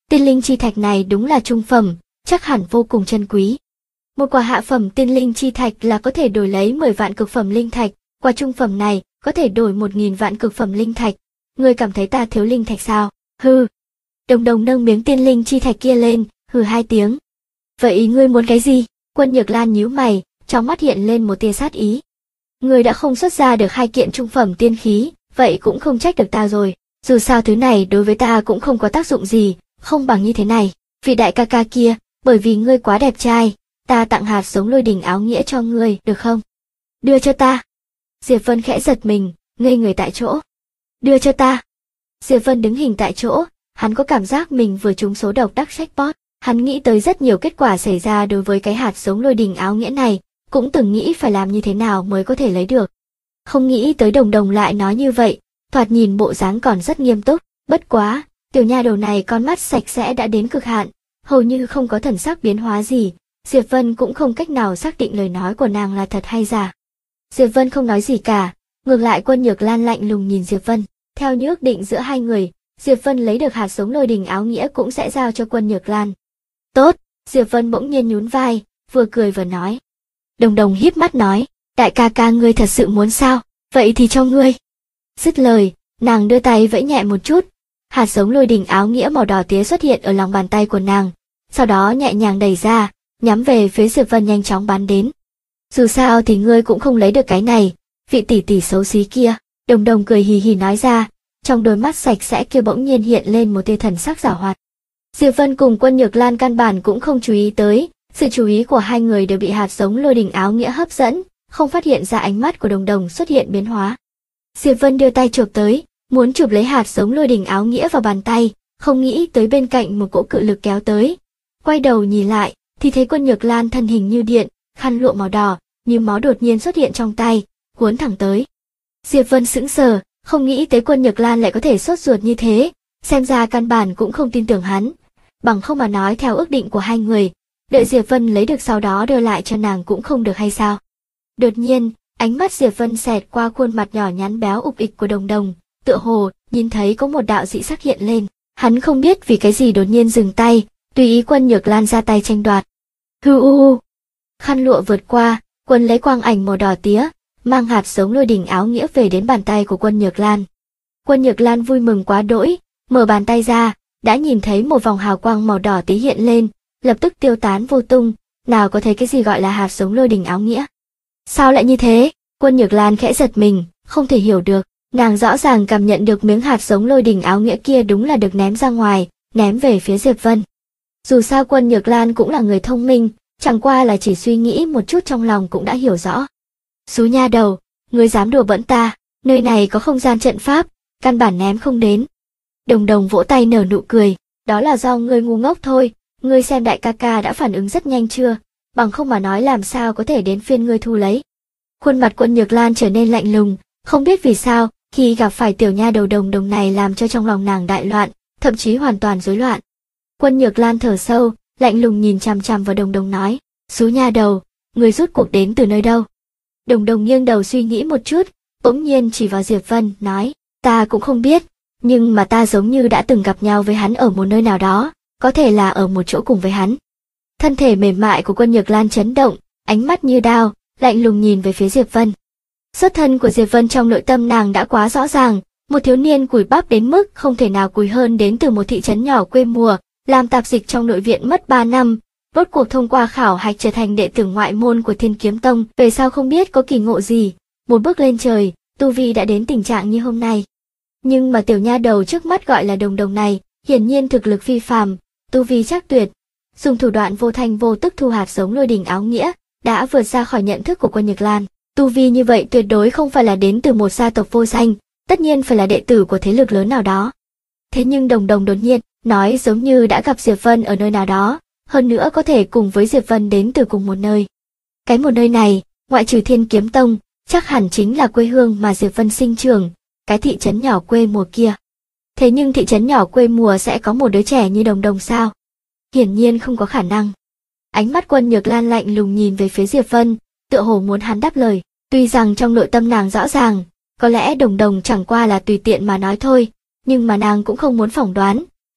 Speaker 1: Tiên linh chi thạch này đúng là trung phẩm, chắc hẳn vô cùng chân quý. Một quả hạ phẩm tiên linh chi thạch là có thể đổi lấy 10 vạn cực phẩm linh thạch, quả trung phẩm này có thể đổi 1000 vạn cực phẩm linh thạch. Ngươi cảm thấy ta thiếu linh thạch sao? Hừ. Đồng Đồng nâng miếng tiên linh chi thạch kia lên, hừ 2 tiếng. Vậy ngươi muốn cái gì? Quân Nhược Lan nhíu mày, trong mắt hiện lên một tia sát ý. Ngươi đã không xuất ra được 2 kiện trung phẩm tiên khí, vậy cũng không trách được ta rồi. Dù sao thứ này đối với ta cũng không có tác dụng gì, không bằng như thế này. Vị đại ca ca kia, bởi vì ngươi quá đẹp trai, ta tặng hạt giống lôi đình áo nghĩa cho ngươi, được không? Đưa cho ta. Diệp Vân khẽ giật mình, ngây người tại chỗ. Đưa cho ta. Diệp Vân đứng hình tại chỗ, hắn có cảm giác mình vừa trúng số độc đắc jackpot. Hắn nghĩ tới rất nhiều kết quả xảy ra đối với cái hạt giống lôi đình áo nghĩa này, cũng từng nghĩ phải làm như thế nào mới có thể lấy được. Không nghĩ tới Đồng Đồng lại nói như vậy, thoạt nhìn bộ dáng còn rất nghiêm túc, bất quá, tiểu nha đầu này con mắt sạch sẽ đã đến cực hạn, hầu như không có thần sắc biến hóa gì, Diệp Vân cũng không cách nào xác định lời nói của nàng là thật hay giả. Diệp Vân không nói gì cả, ngược lại Quân Nhược Lan lạnh lùng nhìn Diệp Vân, theo như ước định giữa hai người, Diệp Vân lấy được hạt giống lôi đình áo nghĩa cũng sẽ giao cho Quân Nhược Lan. Tốt, Diệp Vân bỗng nhiên nhún vai, vừa cười vừa nói. Đồng Đồng híp mắt nói, đại ca ca ngươi thật sự muốn sao, vậy thì cho ngươi. Dứt lời, nàng đưa tay vẫy nhẹ một chút, hạt giống lôi đình áo nghĩa màu đỏ tía xuất hiện ở lòng bàn tay của nàng, sau đó nhẹ nhàng đẩy ra, nhắm về phía Diệp Vân nhanh chóng bắn đến. Dù sao thì ngươi cũng không lấy được cái này, vị tỷ tỷ xấu xí kia, Đồng Đồng cười hì hì nói ra, trong đôi mắt sạch sẽ kia bỗng nhiên hiện lên một tia thần sắc giảo hoạt. Diệp Vân cùng Quân Nhược Lan căn bản cũng không chú ý tới, sự chú ý của hai người đều bị hạt giống lôi đình áo nghĩa hấp dẫn, không phát hiện ra ánh mắt của Đồng Đồng xuất hiện biến hóa. Diệp Vân đưa tay chụp tới, muốn chụp lấy hạt giống lôi đình áo nghĩa vào bàn tay, không nghĩ tới bên cạnh một cỗ cự lực kéo tới. Quay đầu nhìn lại, thì thấy Quân Nhược Lan thân hình như điện, khăn lụa màu đỏ, như máu đột nhiên xuất hiện trong tay, cuốn thẳng tới. Diệp Vân sững sờ, không nghĩ tới Quân Nhược Lan lại có thể sốt ruột như thế, xem ra căn bản cũng không tin tưởng hắn. Bằng không mà nói theo ước định của hai người, đợi Diệp Vân lấy được sau đó đưa lại cho nàng cũng không được hay sao. Đột nhiên, ánh mắt Diệp Vân xẹt qua khuôn mặt nhỏ nhắn béo ục ịch của Đồng Đồng, tựa hồ nhìn thấy có một đạo dị sắc hiện lên, hắn không biết vì cái gì đột nhiên dừng tay, tùy ý Quân Nhược Lan ra tay tranh đoạt. Hư u. Khăn lụa vượt qua, quân lấy quang ảnh màu đỏ tía, mang hạt giống lôi đình áo nghĩa về đến bàn tay của Quân Nhược Lan. Quân Nhược Lan vui mừng quá đỗi, mở bàn tay ra, đã nhìn thấy một vòng hào quang màu đỏ tía hiện lên, lập tức tiêu tán vô tung, nào có thấy cái gì gọi là hạt giống lôi đình áo nghĩa. Sao lại như thế? Quân Nhược Lan khẽ giật mình, không thể hiểu được, nàng rõ ràng cảm nhận được miếng hạt giống lôi đình áo nghĩa kia đúng là được ném ra ngoài, ném về phía Diệp Vân. Dù sao Quân Nhược Lan cũng là người thông minh, chẳng qua là chỉ suy nghĩ một chút trong lòng cũng đã hiểu rõ. Xú nha đầu, ngươi dám đùa bỡn ta, nơi này có không gian trận pháp, căn bản ném không đến. Đồng Đồng vỗ tay nở nụ cười, đó là do ngươi ngu ngốc thôi, ngươi xem đại ca ca đã phản ứng rất nhanh chưa, bằng không mà nói làm sao có thể đến phiên ngươi thu lấy. Khuôn mặt Quân Nhược Lan trở nên lạnh lùng, không biết vì sao, khi gặp phải tiểu nha đầu Đồng Đồng này làm cho trong lòng nàng đại loạn, thậm chí hoàn toàn rối loạn. Quân Nhược Lan thở sâu, lạnh lùng nhìn chằm chằm vào Đồng Đồng nói, xú nha đầu, ngươi rút cuộc đến từ nơi đâu? Đồng Đồng nghiêng đầu suy nghĩ một chút, bỗng nhiên chỉ vào Diệp Vân, nói, ta cũng không biết, nhưng mà ta giống như đã từng gặp nhau với hắn ở một nơi nào đó, có thể là ở một chỗ cùng với hắn. Thân thể mềm mại của Quân Nhược Lan chấn động, ánh mắt như đao, lạnh lùng nhìn về phía Diệp Vân. Xuất thân của Diệp Vân trong nội tâm nàng đã quá rõ ràng, một thiếu niên cùi bắp đến mức không thể nào cùi hơn đến từ một thị trấn nhỏ quê mùa, làm tạp dịch trong nội viện mất 3 năm, rốt cuộc thông qua khảo hạch trở thành đệ tử ngoại môn của Thiên Kiếm Tông, về sau không biết có kỳ ngộ gì, một bước lên trời, tu vi đã đến tình trạng như hôm nay. Nhưng mà tiểu nha đầu trước mắt gọi là Đồng Đồng này, hiển nhiên thực lực phi phàm, tu vi chắc tuyệt, dùng thủ đoạn vô thanh vô tức thu hạt giống lôi đình áo nghĩa, đã vượt ra khỏi nhận thức của Quân Nhược Lan. Tu vi như vậy tuyệt đối không phải là đến từ một gia tộc vô danh, tất nhiên phải là đệ tử của thế lực lớn nào đó. Thế nhưng Đồng Đồng đột nhiên nói giống như đã gặp Diệp Vân ở nơi nào đó, hơn nữa có thể cùng với Diệp Vân đến từ cùng một nơi. Cái một nơi này, ngoại trừ Thiên Kiếm Tông, chắc hẳn chính là quê hương mà Diệp Vân sinh trưởng, cái thị trấn nhỏ quê mùa kia. Thế nhưng thị trấn nhỏ quê mùa sẽ có một đứa trẻ như Đồng Đồng sao? Hiển nhiên không có khả năng. Ánh mắt Quân Nhược Lan lạnh lùng nhìn về phía Diệp Vân, tựa hồ muốn hắn đáp lời, tuy rằng trong nội tâm nàng rõ ràng, có lẽ Đồng Đồng chẳng qua là tùy tiện mà nói thôi, nhưng mà nàng cũng không muốn phỏng đoán,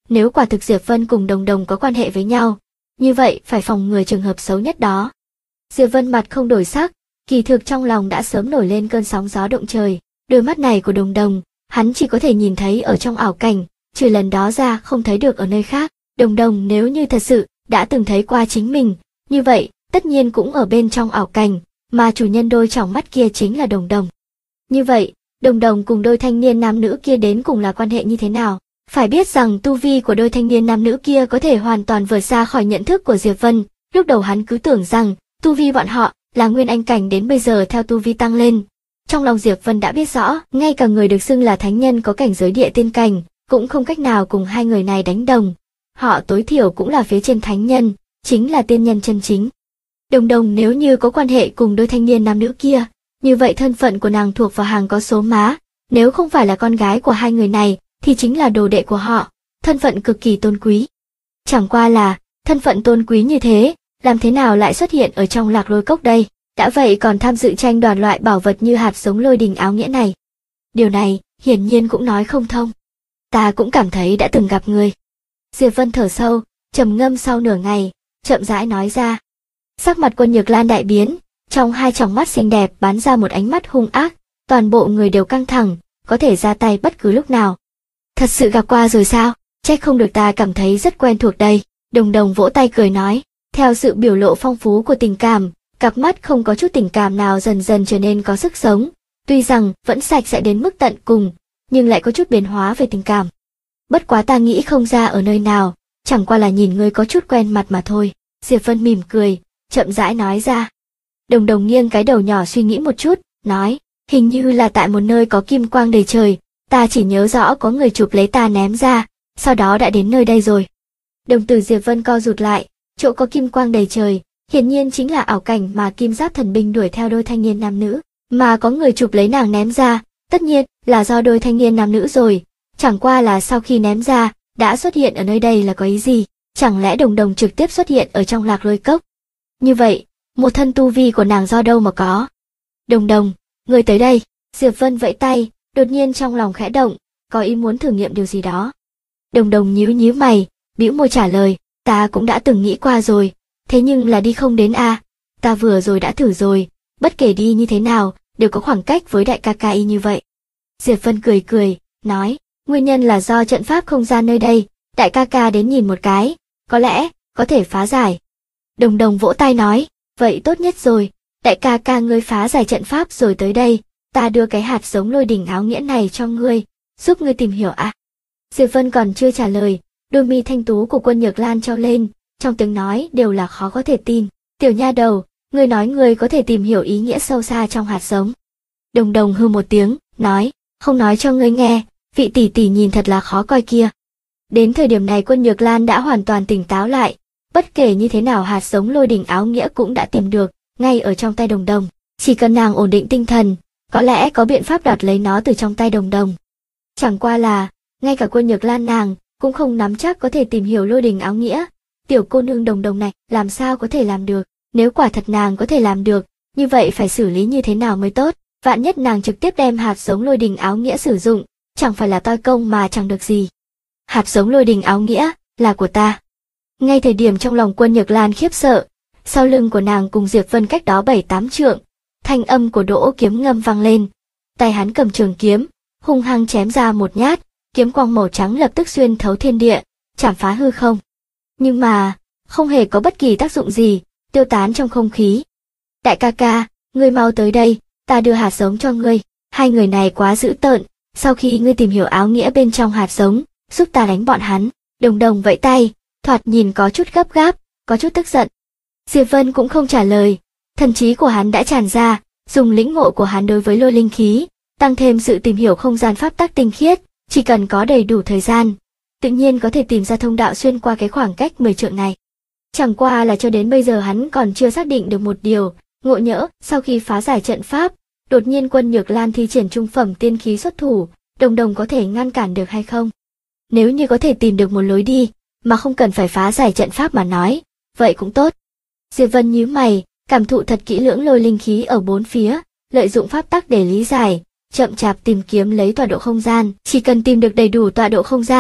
Speaker 1: nếu quả thực Diệp Vân cùng Đồng Đồng có quan hệ với nhau, như vậy phải phòng ngừa trường hợp xấu nhất đó. Diệp Vân mặt không đổi sắc, kỳ thực trong lòng đã sớm nổi lên cơn sóng gió động trời. Đôi mắt này của Đồng Đồng, hắn chỉ có thể nhìn thấy ở trong ảo cảnh, trừ lần đó ra không thấy được ở nơi khác. Đồng Đồng nếu như thật sự đã từng thấy qua chính mình, như vậy tất nhiên cũng ở bên trong ảo cảnh, mà chủ nhân đôi tròng mắt kia chính là Đồng Đồng. Như vậy, Đồng Đồng cùng đôi thanh niên nam nữ kia đến cùng là quan hệ như thế nào? Phải biết rằng tu vi của đôi thanh niên nam nữ kia có thể hoàn toàn vượt xa khỏi nhận thức của Diệp Vân. Lúc đầu hắn cứ tưởng rằng tu vi bọn họ là nguyên anh cảnh, đến bây giờ theo tu vi tăng lên. Trong lòng Diệp Vân đã biết rõ, ngay cả người được xưng là thánh nhân có cảnh giới địa tiên cảnh, cũng không cách nào cùng hai người này đánh đồng. Họ tối thiểu cũng là phía trên thánh nhân, chính là tiên nhân chân chính. Đồng Đồng nếu như có quan hệ cùng đôi thanh niên nam nữ kia, như vậy thân phận của nàng thuộc vào hàng có số má, nếu không phải là con gái của hai người này, thì chính là đồ đệ của họ, thân phận cực kỳ tôn quý. Chẳng qua là, thân phận tôn quý như thế, làm thế nào lại xuất hiện ở trong Lạc Lôi Cốc đây? Đã vậy còn tham dự tranh đoạt loại bảo vật như hạt giống lôi đình áo nghĩa này. Điều này, hiển nhiên cũng nói không thông. Ta cũng cảm thấy đã từng gặp người. Diệp Vân thở sâu, trầm ngâm sau nửa ngày, chậm rãi nói ra. Sắc mặt Quân Nhược Lan đại biến, trong hai tròng mắt xinh đẹp bắn ra một ánh mắt hung ác, toàn bộ người đều căng thẳng, có thể ra tay bất cứ lúc nào. Thật sự gặp qua rồi sao? Trách không được ta cảm thấy rất quen thuộc đây. Đồng Đồng vỗ tay cười nói, theo sự biểu lộ phong phú của tình cảm, cặp mắt không có chút tình cảm nào dần dần trở nên có sức sống. Tuy rằng vẫn sạch sẽ đến mức tận cùng, nhưng lại có chút biến hóa về tình cảm. Bất quá ta nghĩ không ra ở nơi nào, chẳng qua là nhìn ngươi có chút quen mặt mà thôi. Diệp Vân mỉm cười, chậm rãi nói ra. Đồng Đồng nghiêng cái đầu nhỏ suy nghĩ một chút, nói, hình như là tại một nơi có kim quang đầy trời, ta chỉ nhớ rõ có người chụp lấy ta ném ra, sau đó đã đến nơi đây rồi. Đồng tử Diệp Vân co rụt lại, chỗ có kim quang đầy trời, hiển nhiên chính là ảo cảnh mà Kim Giáp thần binh đuổi theo đôi thanh niên nam nữ, mà có người chụp lấy nàng ném ra, tất nhiên là do đôi thanh niên nam nữ rồi, chẳng qua là sau khi ném ra, đã xuất hiện ở nơi đây là có ý gì, chẳng lẽ Đồng Đồng trực tiếp xuất hiện ở trong Lạc Lôi Cốc? Như vậy, một thân tu vi của nàng do đâu mà có? Đồng Đồng, người tới đây. Diệp Vân vẫy tay, đột nhiên trong lòng khẽ động, có ý muốn thử nghiệm điều gì đó. Đồng Đồng nhíu nhíu mày, bĩu môi trả lời, ta cũng đã từng nghĩ qua rồi, thế nhưng là đi không đến a. Ta vừa rồi đã thử rồi, bất kể đi như thế nào, đều có khoảng cách với đại ca ca y như vậy. Diệp Vân cười cười, nói, nguyên nhân là do trận pháp không gian nơi đây, đại ca ca đến nhìn một cái, có lẽ, có thể phá giải. Đồng Đồng vỗ tay nói, vậy tốt nhất rồi, đại ca ca ngươi phá giải trận pháp rồi tới đây, ta đưa cái hạt giống lôi đình áo nghĩa này cho ngươi, giúp ngươi tìm hiểu ạ. Diệp Vân còn chưa trả lời, đôi mi thanh tú của Quân Nhược Lan trao lên, trong tiếng nói đều là khó có thể tin. Tiểu nha đầu, ngươi nói ngươi có thể tìm hiểu ý nghĩa sâu xa trong hạt giống. Đồng Đồng hư một tiếng, nói, không nói cho ngươi nghe, vị tỷ tỷ nhìn thật là khó coi kia. Đến thời điểm này Quân Nhược Lan đã hoàn toàn tỉnh táo lại, bất kể như thế nào hạt giống lôi đình áo nghĩa cũng đã tìm được, ngay ở trong tay Đồng Đồng. Chỉ cần nàng ổn định tinh thần, có lẽ có biện pháp đoạt lấy nó từ trong tay Đồng Đồng. Chẳng qua là, ngay cả Quân Nhược Lan nàng cũng không nắm chắc có thể tìm hiểu lôi đình áo nghĩa. Tiểu cô nương Đồng Đồng này làm sao có thể làm được? Nếu quả thật nàng có thể làm được, như vậy phải xử lý như thế nào mới tốt? Vạn nhất nàng trực tiếp đem hạt giống lôi đình áo nghĩa sử dụng, chẳng phải là toi công mà chẳng được gì. Hạt giống lôi đình áo nghĩa là của ta. Ngay thời điểm trong lòng Quân Nhược Lan khiếp sợ, sau lưng của nàng cùng Diệp Vân cách đó 7-8 trượng, thanh âm của Đỗ Kiếm Ngâm vang lên. Tay hắn cầm trường kiếm, hung hăng chém ra một nhát, kiếm quang màu trắng lập tức xuyên thấu thiên địa, chảm phá hư không. Nhưng mà, không hề có bất kỳ tác dụng gì, tiêu tán trong không khí. Đại ca ca, ngươi mau tới đây, ta đưa hạt giống cho ngươi. Hai người này quá dữ tợn, sau khi ngươi tìm hiểu áo nghĩa bên trong hạt giống, giúp ta đánh bọn hắn. Đồng Đồng vẫy tay, thoạt nhìn có chút gấp gáp, có chút tức giận. Diệp Vân cũng không trả lời, thần trí của hắn đã tràn ra, dùng lĩnh ngộ của hắn đối với lôi linh khí, tăng thêm sự tìm hiểu không gian pháp tắc tinh khiết, chỉ cần có đầy đủ thời gian, tự nhiên có thể tìm ra thông đạo xuyên qua cái khoảng cách 10 trượng này. Chẳng qua là cho đến bây giờ hắn còn chưa xác định được một điều, ngộ nhỡ, sau khi phá giải trận pháp, đột nhiên Quân Nhược Lan thi triển trung phẩm tiên khí xuất thủ, Đồng Đồng có thể ngăn cản được hay không? Nếu như có thể tìm được một lối đi, mà không cần phải phá giải trận pháp mà nói, vậy cũng tốt. Diệp Vân nhíu mày, cảm thụ thật kỹ lưỡng lôi linh khí ở bốn phía, lợi dụng pháp tắc để lý giải, chậm chạp tìm kiếm lấy tọa độ không gian, chỉ cần tìm được đầy đủ tọa độ không gian,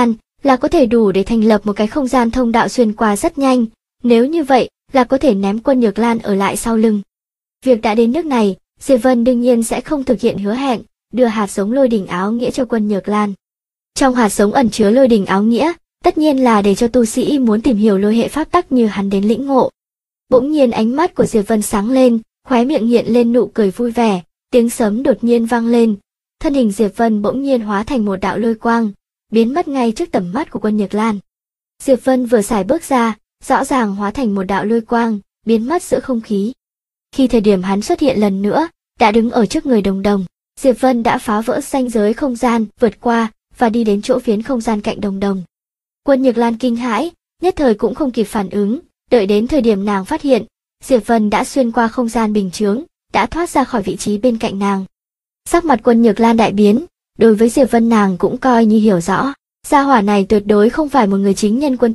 Speaker 1: là có thể đủ để thành lập một cái không gian thông đạo xuyên qua rất nhanh, nếu như vậy là có thể ném Quân Nhược Lan ở lại sau lưng. Việc đã đến nước này, Diệp Vân đương nhiên sẽ không thực hiện hứa hẹn, đưa hạt giống lôi đình áo nghĩa cho Quân Nhược Lan. Trong hạt giống ẩn chứa lôi đình áo nghĩa, tất nhiên là để cho tu sĩ muốn tìm hiểu lôi hệ pháp tắc như hắn đến lĩnh ngộ. Bỗng nhiên ánh mắt của Diệp Vân sáng lên, khóe miệng hiện lên nụ cười vui vẻ, tiếng sấm đột nhiên vang lên. Thân hình Diệp Vân bỗng nhiên hóa thành một đạo lôi quang, biến mất ngay trước tầm mắt của Quân Nhược Lan. Diệp Vân vừa xài bước ra, rõ ràng hóa thành một đạo lôi quang, biến mất giữa không khí. Khi thời điểm hắn xuất hiện lần nữa, đã đứng ở trước người Đồng Đồng, Diệp Vân đã phá vỡ ranh giới không gian, vượt qua và đi đến chỗ phiến không gian cạnh Đồng Đồng. Quân Nhược Lan kinh hãi, nhất thời cũng không kịp phản ứng, đợi đến thời điểm nàng phát hiện, Diệp Vân đã xuyên qua không gian bình chướng, đã thoát ra khỏi vị trí bên cạnh nàng. Sắc mặt Quân Nhược Lan đại biến, đối với Diệp Vân nàng cũng coi như hiểu rõ, gia hỏa này tuyệt đối không phải một người chính nhân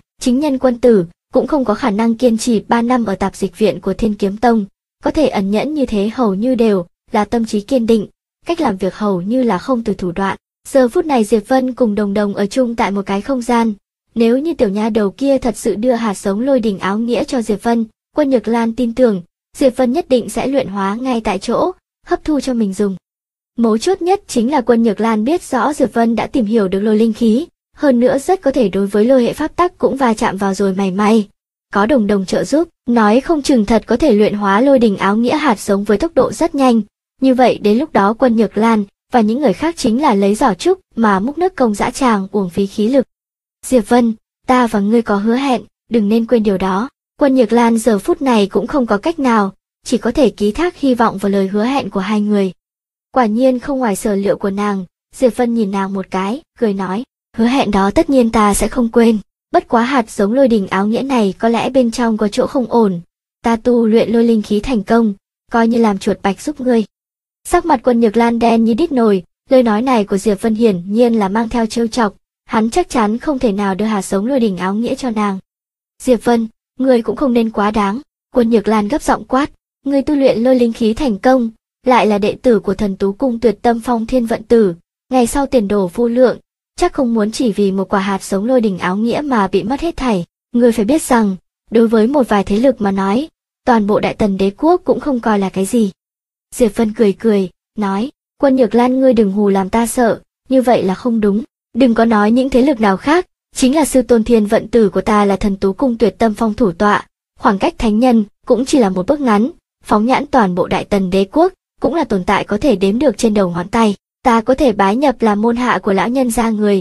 Speaker 1: quân tử cũng không có khả năng kiên trì 3 năm ở tạp dịch viện của Thiên Kiếm Tông, có thể ẩn nhẫn như thế hầu như đều là tâm trí kiên định, cách làm việc hầu như là không từ thủ đoạn. Giờ phút này Diệp Vân cùng Đồng Đồng ở chung tại một cái không gian, nếu như tiểu nha đầu kia thật sự đưa hạt giống lôi đình áo nghĩa cho Diệp Vân, Quân Nhược Lan tin tưởng, Diệp Vân nhất định sẽ luyện hóa ngay tại chỗ, hấp thu cho mình dùng. Mấu chốt nhất chính là Quân Nhược Lan biết rõ Diệp Vân đã tìm hiểu được lôi linh khí, hơn nữa rất có thể đối với lôi hệ pháp tắc cũng va chạm vào rồi mảy may. Có Đồng Đồng trợ giúp, nói không chừng thật có thể luyện hóa lôi đình áo nghĩa hạt giống với tốc độ rất nhanh. Như vậy đến lúc đó Quân Nhược Lan và những người khác chính là lấy giỏ trúc mà múc nước công dã tràng uổng phí khí lực. Diệp Vân, ta và ngươi có hứa hẹn, đừng nên quên điều đó. Quân Nhược Lan giờ phút này cũng không có cách nào, chỉ có thể ký thác hy vọng vào lời hứa hẹn của hai người. Quả nhiên không ngoài sở liệu của nàng, Diệp Vân nhìn nàng một cái, cười nói, hứa hẹn đó tất nhiên ta sẽ không quên, bất quá hạt giống lôi đình áo nghĩa này có lẽ bên trong có chỗ không ổn, ta tu luyện lôi linh khí thành công, coi như làm chuột bạch giúp ngươi. Sắc mặt Quân Nhược Lan đen như đít nồi, lời nói này của Diệp Vân hiển nhiên là mang theo trêu chọc, hắn chắc chắn không thể nào đưa hạt giống lôi đình áo nghĩa cho nàng. Diệp Vân, ngươi cũng không nên quá đáng, Quân Nhược Lan gấp giọng quát, ngươi tu luyện lôi linh khí thành công, lại là đệ tử của Thần Tú Cung Tuyệt Tâm Phong Thiên Vận Tử, ngày sau tiền đồ vô lượng, chắc không muốn chỉ vì một quả hạt giống lôi đình áo nghĩa mà bị mất hết thảy. Ngươi phải biết rằng, đối với một vài thế lực mà nói, toàn bộ Đại Tần Đế quốc cũng không coi là cái gì. Diệp Vân cười cười, nói, Quân Nhược Lan ngươi đừng hù làm ta sợ, như vậy là không đúng, đừng có nói những thế lực nào khác, chính là sư tôn Thiên Vận Tử của ta là Thần Tú Cung Tuyệt Tâm Phong thủ tọa, khoảng cách thánh nhân cũng chỉ là một bước ngắn, phóng nhãn toàn bộ Đại Tần Đế quốc, cũng là tồn tại có thể đếm được trên đầu ngón tay, ta có thể bái nhập làm môn hạ của lão nhân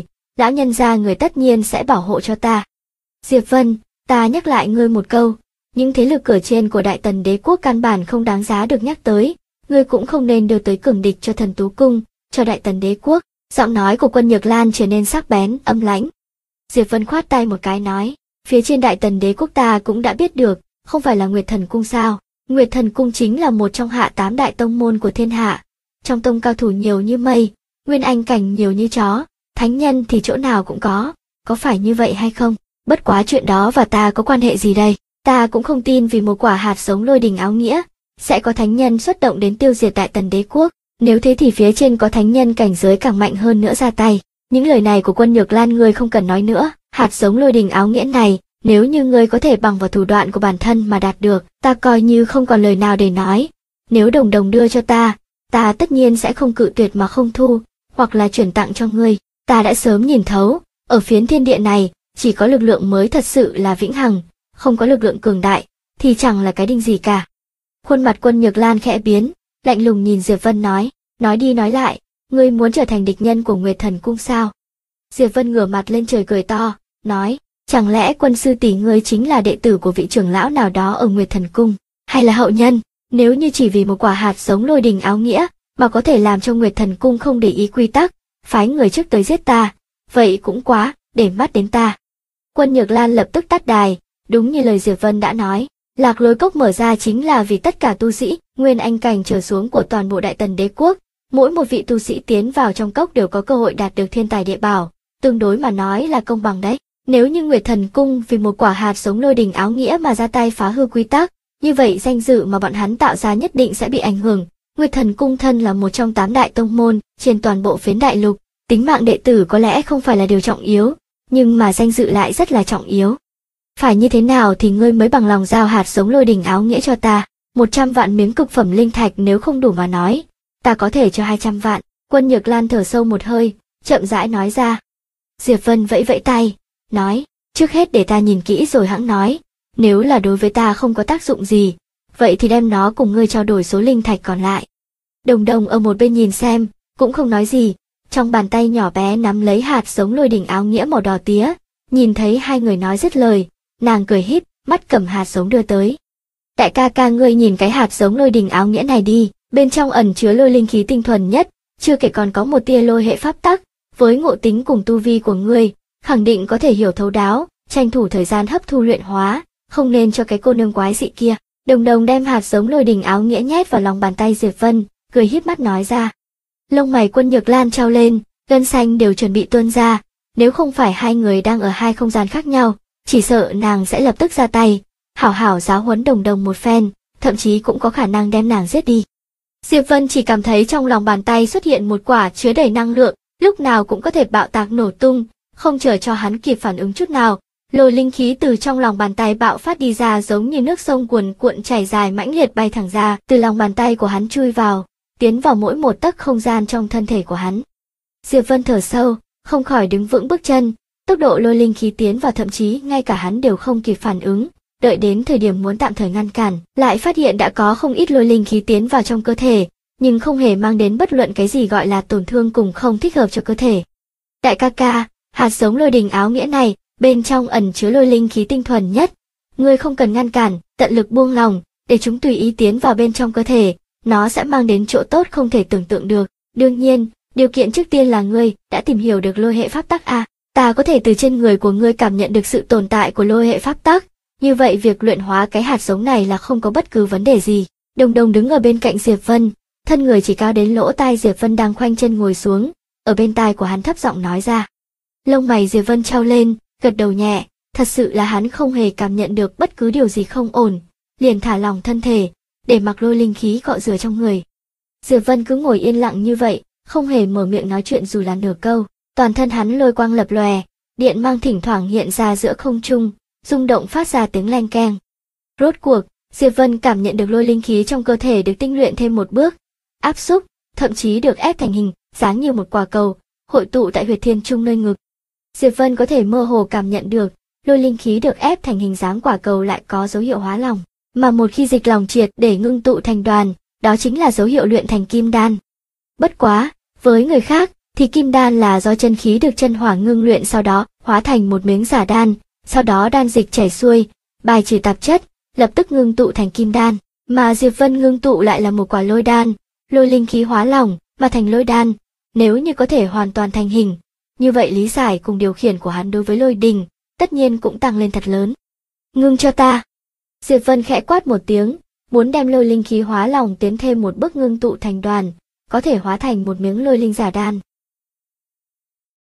Speaker 1: gia người tất nhiên sẽ bảo hộ cho ta. Diệp Vân, ta nhắc lại ngươi một câu, những thế lực cửa trên của Đại Tần Đế quốc căn bản không đáng giá được nhắc tới, ngươi cũng không nên đưa tới cường địch cho Thần Tú Cung, cho Đại Tần Đế quốc. Giọng nói của Quân Nhược Lan trở nên sắc bén, âm lãnh. Diệp Vân khoát tay một cái nói, phía trên Đại Tần Đế quốc ta cũng đã biết được, không phải là Nguyệt Thần Cung sao? Nguyệt Thần Cung chính là một trong hạ 8 đại tông môn của thiên hạ, trong tông cao thủ nhiều như mây, nguyên anh cảnh nhiều như chó, thánh nhân thì chỗ nào cũng có phải như vậy hay không? Bất quá chuyện đó và ta có quan hệ gì đây? Ta cũng không tin vì một quả hạt giống lôi đình áo nghĩa, sẽ có thánh nhân xuất động đến tiêu diệt Đại Tần Đế quốc, nếu thế thì phía trên có thánh nhân cảnh giới càng mạnh hơn nữa ra tay. Những lời này của Quân Nhược Lan ngươi không cần nói nữa, hạt giống lôi đình áo nghĩa này, nếu như ngươi có thể bằng vào thủ đoạn của bản thân mà đạt được, ta coi như không còn lời nào để nói. Nếu Đồng Đồng đưa cho ta tất nhiên sẽ không cự tuyệt mà không thu, hoặc là chuyển tặng cho ngươi. Ta đã sớm nhìn thấu, ở phiến thiên địa này, chỉ có lực lượng mới thật sự là vĩnh hằng, không có lực lượng cường đại, thì chẳng là cái đinh gì cả. Khuôn mặt Quân Nhược Lan khẽ biến, lạnh lùng nhìn Diệp Vân nói đi nói lại, ngươi muốn trở thành địch nhân của Nguyệt Thần Cung sao? Diệp Vân ngửa mặt lên trời cười to, nói, chẳng lẽ Quân sư tỷ ngươi chính là đệ tử của vị trưởng lão nào đó ở Nguyệt Thần Cung, hay là hậu nhân? Nếu như chỉ vì một quả hạt giống lôi đình áo nghĩa, mà có thể làm cho Nguyệt Thần Cung không để ý quy tắc, phái người trước tới giết ta, vậy cũng quá, để mắt đến ta. Quân Nhược Lan lập tức tắt đài, đúng như lời Diệp Vân đã nói, Lạc Lôi Cốc mở ra chính là vì tất cả tu sĩ, nguyên anh cảnh trở xuống của toàn bộ Đại Tần Đế quốc, mỗi một vị tu sĩ tiến vào trong cốc đều có cơ hội đạt được thiên tài địa bảo, tương đối mà nói là công bằng đấy. Nếu như Nguyệt Thần Cung vì một quả hạt giống lôi đình áo nghĩa mà ra tay phá hư quy tắc, như vậy danh dự mà bọn hắn tạo ra nhất định sẽ bị ảnh hưởng. Nguyệt Thần Cung thân là một trong 8 đại tông môn trên toàn bộ phiến đại lục, tính mạng đệ tử có lẽ không phải là điều trọng yếu, nhưng mà danh dự lại rất là trọng yếu. Phải như thế nào thì ngươi mới bằng lòng giao hạt giống lôi đình áo nghĩa cho ta? 100 vạn miếng cực phẩm linh thạch nếu không đủ mà nói, ta có thể cho 200 vạn. Quân Nhược Lan thở sâu một hơi, chậm rãi nói ra. Diệp Vân vẫy vẫy tay, nói, trước hết để ta nhìn kỹ rồi hẵng nói, nếu là đối với ta không có tác dụng gì, vậy thì đem nó cùng ngươi trao đổi số linh thạch còn lại. Đồng Đồng ở một bên nhìn xem, cũng không nói gì, trong bàn tay nhỏ bé nắm lấy hạt giống lôi đình áo nghĩa màu đỏ tía, nhìn thấy hai người nói dứt lời, nàng cười híp, mắt cầm hạt giống đưa tới. Đại ca ca ngươi nhìn cái hạt giống lôi đình áo nghĩa này đi, bên trong ẩn chứa lôi linh khí tinh thuần nhất, chưa kể còn có một tia lôi hệ pháp tắc, với ngộ tính cùng tu vi của ngươi, khẳng định có thể hiểu thấu đáo, tranh thủ thời gian hấp thu luyện hóa, không nên cho cái cô nương quái dị kia. Đồng Đồng đem hạt giống lôi đình áo nghĩa nhét vào lòng bàn tay Diệp Vân, cười híp mắt nói ra. Lông mày Quân Nhược Lan trao lên, gân xanh đều chuẩn bị tuôn ra, nếu không phải hai người đang ở hai không gian khác nhau, chỉ sợ nàng sẽ lập tức ra tay, hảo hảo giáo huấn Đồng Đồng một phen, thậm chí cũng có khả năng đem nàng giết đi. Diệp Vân chỉ cảm thấy trong lòng bàn tay xuất hiện một quả chứa đầy năng lượng, lúc nào cũng có thể bạo tạc nổ tung, không chờ cho hắn kịp phản ứng chút nào, lôi linh khí từ trong lòng bàn tay bạo phát đi ra giống như nước sông cuồn cuộn chảy dài mãnh liệt bay thẳng ra, từ lòng bàn tay của hắn chui vào, tiến vào mỗi một tấc không gian trong thân thể của hắn. Diệp Vân thở sâu, không khỏi đứng vững bước chân, tốc độ lôi linh khí tiến vào thậm chí ngay cả hắn đều không kịp phản ứng, đợi đến thời điểm muốn tạm thời ngăn cản, lại phát hiện đã có không ít lôi linh khí tiến vào trong cơ thể, nhưng không hề mang đến bất luận cái gì gọi là tổn thương cùng không thích hợp cho cơ thể. Đại ca ca, hạt giống lôi đình áo nghĩa này, bên trong ẩn chứa lôi linh khí tinh thuần nhất, ngươi không cần ngăn cản, tận lực buông lòng, để chúng tùy ý tiến vào bên trong cơ thể, nó sẽ mang đến chỗ tốt không thể tưởng tượng được. Đương nhiên, điều kiện trước tiên là ngươi đã tìm hiểu được lôi hệ pháp tắc a, ta có thể từ trên người của ngươi cảm nhận được sự tồn tại của lôi hệ pháp tắc, như vậy việc luyện hóa cái hạt giống này là không có bất cứ vấn đề gì. Đồng Đồng đứng ở bên cạnh Diệp Vân, thân người chỉ cao đến lỗ tai Diệp Vân đang khoanh chân ngồi xuống, ở bên tai của hắn thấp giọng nói ra. Lông mày Diệp Vân trao lên, gật đầu nhẹ, thật sự là hắn không hề cảm nhận được bất cứ điều gì không ổn, liền thả lỏng thân thể, để mặc lôi linh khí cọ rửa trong người. Diệp Vân cứ ngồi yên lặng như vậy, không hề mở miệng nói chuyện dù là nửa câu, toàn thân hắn lôi quang lập lòe, điện mang thỉnh thoảng hiện ra giữa không trung, rung động phát ra tiếng leng keng. Rốt cuộc, Diệp Vân cảm nhận được lôi linh khí trong cơ thể được tinh luyện thêm một bước, áp xúc, thậm chí được ép thành hình, dáng như một quả cầu, hội tụ tại huyệt thiên trung nơi ngực. Diệp Vân có thể mơ hồ cảm nhận được, lôi linh khí được ép thành hình dáng quả cầu lại có dấu hiệu hóa lòng, mà một khi dịch lòng triệt để ngưng tụ thành đoàn, đó chính là dấu hiệu luyện thành kim đan. Bất quá, với người khác, thì kim đan là do chân khí được chân hỏa ngưng luyện sau đó hóa thành một miếng giả đan, sau đó đan dịch chảy xuôi, bài trừ tạp chất, lập tức ngưng tụ thành kim đan, mà Diệp Vân ngưng tụ lại là một quả lôi đan, lôi linh khí hóa lỏng mà thành lôi đan, nếu như có thể hoàn toàn thành hình, như vậy lý giải cùng điều khiển của hắn đối với lôi đình, tất nhiên cũng tăng lên thật lớn. Ngưng cho ta. Diệp Vân khẽ quát một tiếng, muốn đem lôi linh khí hóa lỏng tiến thêm một bước ngưng tụ thành đoàn, có thể hóa thành một miếng lôi linh giả đan.